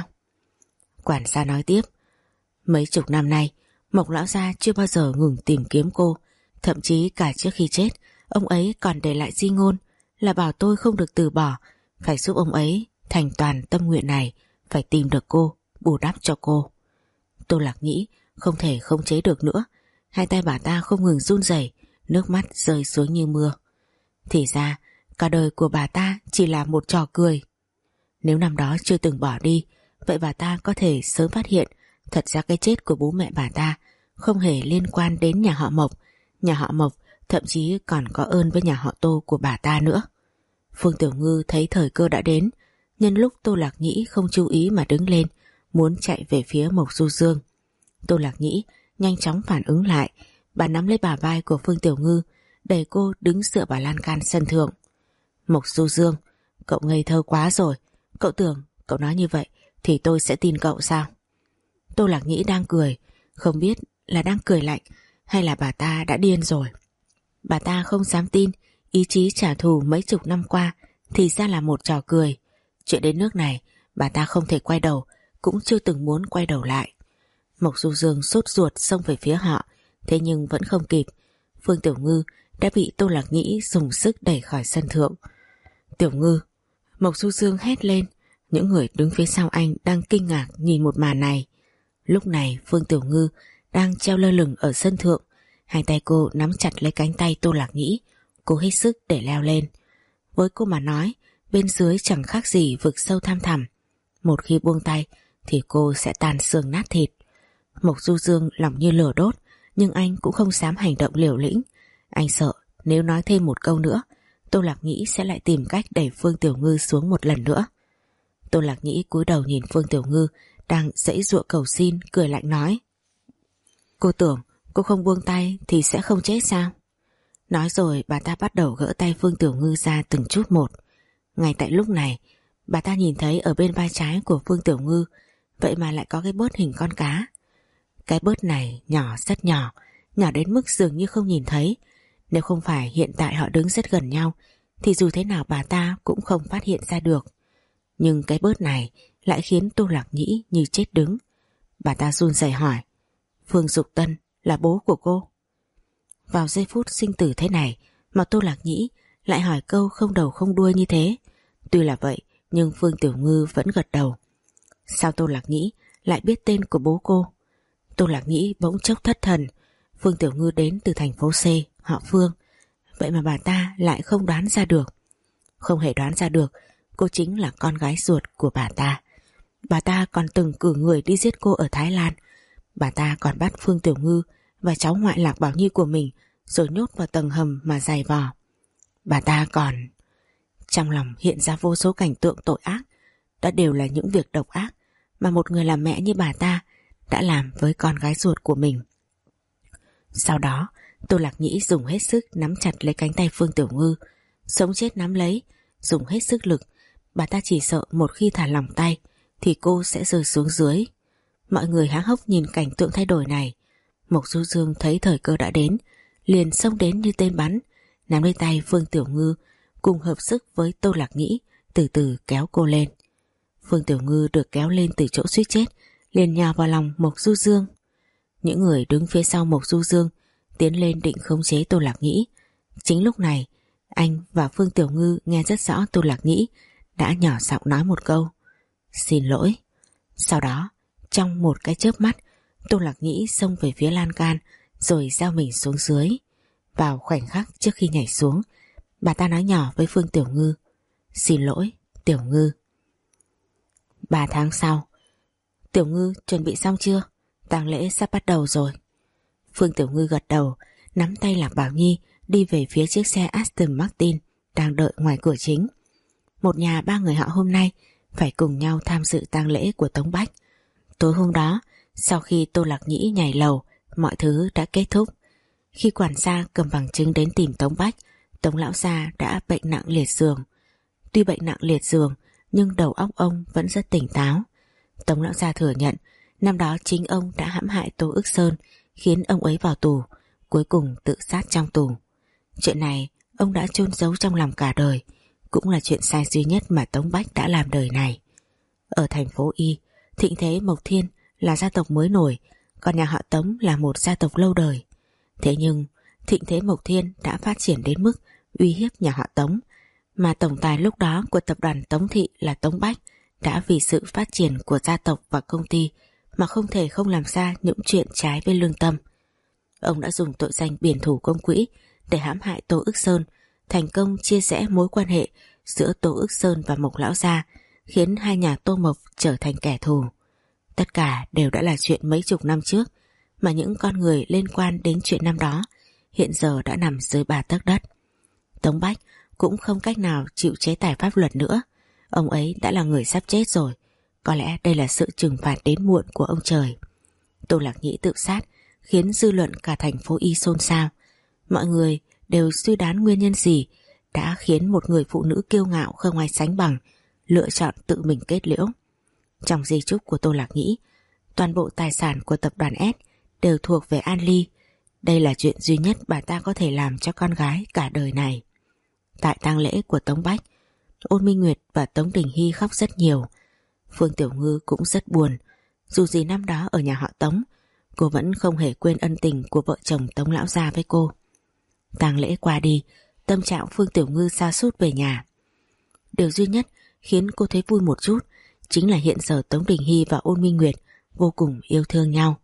S1: Quản gia nói tiếp: Mấy chục năm nay Mộc lão gia chưa bao giờ ngừng tìm kiếm cô. Thậm chí cả trước khi chết, ông ấy còn để lại di ngôn là bảo tôi không được từ bỏ, phải giúp ông ấy thành toàn tâm nguyện này, phải tìm được cô, bù đắp cho cô. Tô Lạc Nhĩ không thể khống chế được nữa, hai tay bà ta không ngừng run rẩy, nước mắt rơi xuống như mưa. Thì ra cả đời của bà ta chỉ là một trò cười. Nếu năm đó chưa từng bỏ đi, vậy bà ta có thể sớm phát hiện thật ra cái chết của bố mẹ bà ta không hề liên quan đến nhà họ Mộc. Nhà họ Mộc thậm chí còn có ơn với nhà họ Tô của bà ta nữa. Phương Tiểu Ngư thấy thời cơ đã đến, nhân lúc Tô Lạc Nhĩ không chú ý mà đứng lên, muốn chạy về phía Mộc Du Dương. Tô Lạc Nhĩ nhanh chóng phản ứng lại, bà nắm lấy bả vai của Phương Tiểu Ngư, đẩy cô đứng dựa vào lan can sân thượng. Mộc Du Dương, cậu ngây thơ quá rồi. Cậu tưởng cậu nói như vậy thì tôi sẽ tin cậu sao? Tô Lạc Nhĩ đang cười, không biết là đang cười lạnh hay là bà ta đã điên rồi. Bà ta không dám tin ý chí trả thù mấy chục năm qua thì ra là một trò cười. Chuyện đến nước này, bà ta không thể quay đầu, cũng chưa từng muốn quay đầu lại. Mộc Du Dương sốt ruột xông về phía họ, thế nhưng vẫn không kịp. Phương Tiểu Ngư đã bị Tô Lạc Nhĩ dùng sức đẩy khỏi sân thượng. Tiểu Ngư! Mộc Du Dương hét lên. Những người đứng phía sau anh đang kinh ngạc nhìn một màn này. Lúc này Phương Tiểu Ngư đang treo lơ lửng ở sân thượng, hai tay cô nắm chặt lấy cánh tay Tô Lạc Nhĩ, cô hết sức để leo lên. Với cô mà nói, bên dưới chẳng khác gì vực sâu thăm thẳm. Một khi buông tay thì cô sẽ tan xương nát thịt. Mộc Du Dương lòng như lửa đốt, nhưng anh cũng không dám hành động liều lĩnh. Anh sợ nếu nói thêm một câu nữa, Tô Lạc Nhĩ sẽ lại tìm cách đẩy Phương Tiểu Ngư xuống một lần nữa. Tô Lạc Nhĩ cúi đầu nhìn Phương Tiểu Ngư đang giãy giụa cầu xin, cười lạnh nói: Cô tưởng cô không buông tay thì sẽ không chết sao? Nói rồi bà ta bắt đầu gỡ tay Phương Tiểu Ngư ra từng chút một. Ngay tại lúc này, bà ta nhìn thấy ở bên vai trái của Phương Tiểu Ngư vậy mà lại có cái bớt hình con cá. Cái bớt này nhỏ, rất nhỏ, nhỏ đến mức dường như không nhìn thấy. Nếu không phải hiện tại họ đứng rất gần nhau thì dù thế nào bà ta cũng không phát hiện ra được. Nhưng cái bớt này lại khiến Tô Lạc Nhĩ như chết đứng. Bà ta run rẩy hỏi: Phương Dục Tân là bố của cô? Vào giây phút sinh tử thế này mà Tô Lạc Nhĩ lại hỏi câu không đầu không đuôi như thế. Tuy là vậy nhưng Phương Tiểu Ngư vẫn gật đầu. Sao Tô Lạc Nhĩ lại biết tên của bố cô? Tô Lạc Nhĩ bỗng chốc thất thần. Phương Tiểu Ngư đến từ thành phố C, họ Phương. Vậy mà bà ta lại không đoán ra được. Không hề đoán ra được cô chính là con gái ruột của bà ta. Bà ta còn từng cử người đi giết cô ở Thái Lan. Bà ta còn bắt Phương Tiểu Ngư và cháu ngoại Lạc Bảo Nhi của mình rồi nhốt vào tầng hầm mà giày vò. Bà ta còn... Trong lòng hiện ra vô số cảnh tượng tội ác. Đó đều là những việc độc ác mà một người làm mẹ như bà ta đã làm với con gái ruột của mình. Sau đó Tô Lạc Nhĩ dùng hết sức nắm chặt lấy cánh tay Phương Tiểu Ngư, sống chết nắm lấy, dùng hết sức lực. Bà ta chỉ sợ một khi thả lỏng tay thì cô sẽ rơi xuống dưới. Mọi người há hốc nhìn cảnh tượng thay đổi này. Mộc Du Dương thấy thời cơ đã đến, liền xông đến như tên bắn, nắm lấy tay Phương Tiểu Ngư, cùng hợp sức với Tô Lạc Nhĩ từ từ kéo cô lên. Phương Tiểu Ngư được kéo lên từ chỗ suýt chết, liền nhào vào lòng Mộc Du Dương. Những người đứng phía sau Mộc Du Dương tiến lên định khống chế Tô Lạc Nhĩ. Chính lúc này Anh và Phương Tiểu Ngư nghe rất rõ Tô Lạc Nhĩ đã nhỏ giọng nói một câu: "Xin lỗi." Sau đó, trong một cái chớp mắt, Tô Lạc Nhĩ xông về phía lan can rồi gieo mình xuống dưới. Vào khoảnh khắc trước khi nhảy xuống, bà ta nói nhỏ với Phương Tiểu Ngư: "Xin lỗi, Tiểu Ngư." Ba tháng sau, "Tiểu Ngư chuẩn bị xong chưa? Tang lễ sắp bắt đầu rồi." Phương Tiểu Ngư gật đầu, nắm tay Lạc Bảo Nhi đi về phía chiếc xe Aston Martin đang đợi ngoài cửa chính. Một nhà ba người họ hôm nay phải cùng nhau tham dự tang lễ của Tống Bách. Tối hôm đó, sau khi Tô Lạc Nhĩ nhảy lầu, mọi thứ đã kết thúc. Khi quản gia cầm bằng chứng đến tìm Tống Bách, Tống lão gia đã bệnh nặng liệt giường. Tuy bệnh nặng liệt giường, nhưng đầu óc ông vẫn rất tỉnh táo. Tống lão gia thừa nhận năm đó chính ông đã hãm hại Tô Ức Sơn, khiến ông ấy vào tù, cuối cùng tự sát trong tù. Chuyện này ông đã chôn giấu trong lòng cả đời, cũng là chuyện sai duy nhất mà Tống Bách đã làm đời này. Ở thành phố Y, Thịnh Thế Mộc Thiên là gia tộc mới nổi, còn nhà họ Tống là một gia tộc lâu đời. Thế nhưng Thịnh Thế Mộc Thiên đã phát triển đến mức uy hiếp nhà họ Tống, mà tổng tài lúc đó của tập đoàn Tống Thị là Tống Bách đã vì sự phát triển của gia tộc và công ty mà không thể không làm ra những chuyện trái với lương tâm. Ông đã dùng tội danh biển thủ công quỹ để hãm hại Tô Ức Sơn, thành công chia rẽ mối quan hệ giữa Tô Ức Sơn và Mộc lão gia, khiến hai nhà Tô Mộc trở thành kẻ thù. Tất cả đều đã là chuyện mấy chục năm trước, mà những con người liên quan đến chuyện năm đó hiện giờ đã nằm dưới ba tấc đất. Tống Bách cũng không cách nào chịu chế tài pháp luật nữa. Ông ấy đã là người sắp chết rồi. Có lẽ đây là sự trừng phạt đến muộn của ông trời. Tô Lạc Nhĩ tự sát khiến dư luận cả thành phố Y xôn xao. Mọi người đều suy đoán nguyên nhân gì đã khiến một người phụ nữ kiêu ngạo không ai sánh bằng lựa chọn tự mình kết liễu. Trong di chúc của Tô Lạc Nhĩ, toàn bộ tài sản của tập đoàn S đều thuộc về An Ly. Đây là chuyện duy nhất bà ta có thể làm cho con gái cả đời này. Tại tang lễ của Tống Bách, Ôn Minh Nguyệt và Tống Đình Hy khóc rất nhiều. Phương Tiểu Ngư cũng rất buồn. Dù gì năm đó ở nhà họ Tống, cô vẫn không hề quên ân tình của vợ chồng Tống lão gia với cô. Tang lễ qua đi, tâm trạng Phương Tiểu Ngư sa sút về nhà. Điều duy nhất khiến cô thấy vui một chút chính là hiện giờ Tống Đình Hy và Ôn Minh Nguyệt vô cùng yêu thương nhau.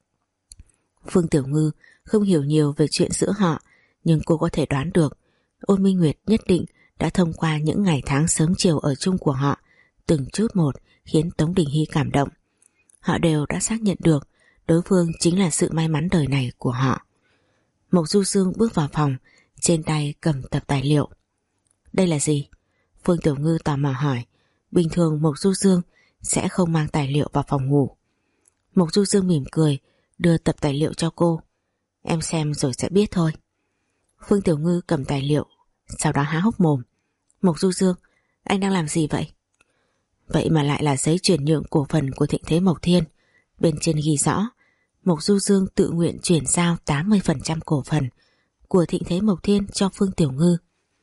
S1: Phương Tiểu Ngư không hiểu nhiều về chuyện giữa họ, nhưng cô có thể đoán được Ôn Minh Nguyệt nhất định đã thông qua những ngày tháng sớm chiều ở chung của họ, từng chút một khiến Tống Đình Hy cảm động. Họ đều đã xác nhận được đối phương chính là sự may mắn đời này của họ. Mộc Du Dương bước vào phòng, trên tay cầm tập tài liệu. "Đây là gì?" Phương Tiểu Ngư tò mò hỏi. Bình thường Mộc Du Dương sẽ không mang tài liệu vào phòng ngủ. Mộc Du Dương mỉm cười, đưa tập tài liệu cho cô. "Em xem rồi sẽ biết thôi." Phương Tiểu Ngư cầm tài liệu, sau đó há hốc mồm. "Mộc Du Dương, anh đang làm gì vậy?" Vậy mà lại là giấy chuyển nhượng cổ phần của Thịnh Thế Mộc Thiên. Bên trên ghi rõ Mộc Du Dương tự nguyện chuyển giao tám mươi phần trăm cổ phần của Thịnh Thế Mộc Thiên cho Phương Tiểu Ngư.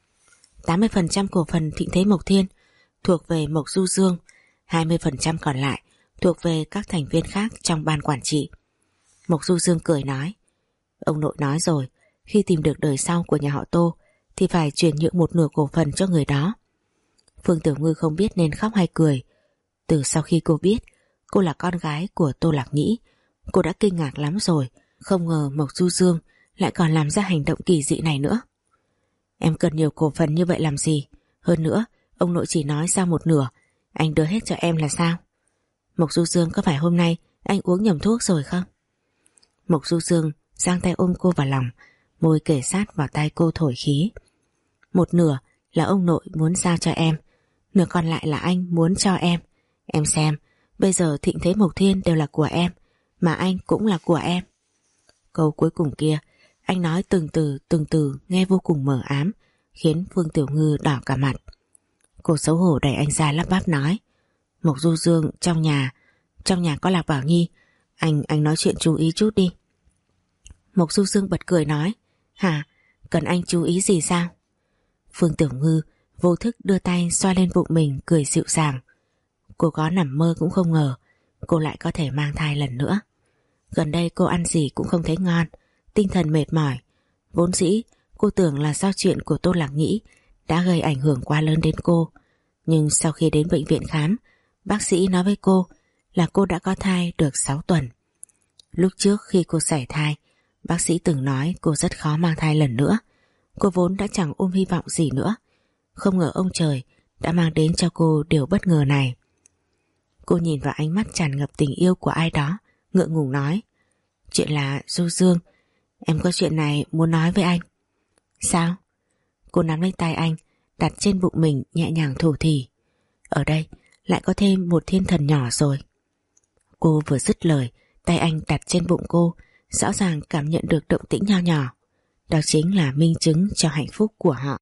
S1: tám mươi phần trăm cổ phần Thịnh Thế Mộc Thiên thuộc về Mộc Du Dương, hai mươi phần trăm còn lại thuộc về các thành viên khác trong ban quản trị. Mộc Du Dương cười nói: "Ông nội nói rồi, khi tìm được đời sau của nhà họ Tô thì phải chuyển nhượng một nửa cổ phần cho người đó." Phương Tiểu Ngư không biết nên khóc hay cười. Từ sau khi cô biết cô là con gái của Tô Lạc Nhĩ, cô đã kinh ngạc lắm rồi. Không ngờ Mộc Du Dương lại còn làm ra hành động kỳ dị này nữa. "Em cần nhiều cổ phần như vậy làm gì? Hơn nữa, ông nội chỉ nói giao một nửa, anh đưa hết cho em là sao?" "Mộc Du Dương, có phải hôm nay anh uống nhầm thuốc rồi không?" Mộc Du Dương giang tay ôm cô vào lòng, môi kề sát vào tai cô thổi khí. "Một nửa là ông nội muốn giao cho em, nửa còn lại là anh muốn cho em. Em xem, bây giờ Thịnh Thế Mộc Thiên đều là của em, mà anh cũng là của em." Câu cuối cùng kia anh nói từng từ từng từ nghe vô cùng mờ ám, khiến Phương Tiểu Ngư đỏ cả mặt. Cô xấu hổ đẩy anh ra, lắp bắp nói: "Mộc Du Dương, trong nhà Trong nhà có Lạc Bảo Nhi, Anh anh nói chuyện chú ý chút đi." Mộc Du Dương bật cười nói: "Hả? Cần anh chú ý gì sao?" Phương Tiểu Ngư vô thức đưa tay xoa lên bụng mình, cười dịu dàng. Cô có nằm mơ cũng không ngờ cô lại có thể mang thai lần nữa. Gần đây cô ăn gì cũng không thấy ngon, tinh thần mệt mỏi. Vốn dĩ cô tưởng là do chuyện của Tô Lạc Nhĩ đã gây ảnh hưởng quá lớn đến cô. Nhưng sau khi đến bệnh viện khám, bác sĩ nói với cô là cô đã có thai được sáu tuần. Lúc trước khi cô sảy thai, bác sĩ từng nói cô rất khó mang thai lần nữa. Cô vốn đã chẳng ôm hy vọng gì nữa. Không ngờ ông trời đã mang đến cho cô điều bất ngờ này. Cô nhìn vào ánh mắt tràn ngập tình yêu của ai đó, ngượng ngùng nói: Chuyện là Du Dương, em có chuyện này muốn nói với anh. Sao? Cô nắm lấy tay anh, đặt trên bụng mình nhẹ nhàng thủ thỉ: Ở đây lại có thêm một thiên thần nhỏ rồi. Cô vừa dứt lời, tay anh đặt trên bụng cô, rõ ràng cảm nhận được động tĩnh nho nhỏ. Đó chính là minh chứng cho hạnh phúc của họ.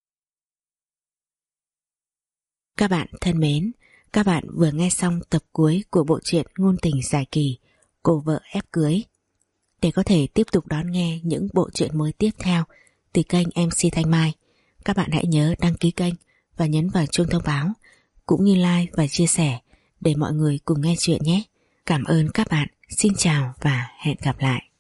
S1: Các bạn thân mến, các bạn vừa nghe xong tập cuối của bộ truyện ngôn tình dài kỳ Cô vợ ép cưới. Để có thể tiếp tục đón nghe những bộ truyện mới tiếp theo từ kênh em xê Thanh Mai, các bạn hãy nhớ đăng ký kênh và nhấn vào chuông thông báo, cũng như like và chia sẻ để mọi người cùng nghe chuyện nhé. Cảm ơn các bạn. Xin chào và hẹn gặp lại.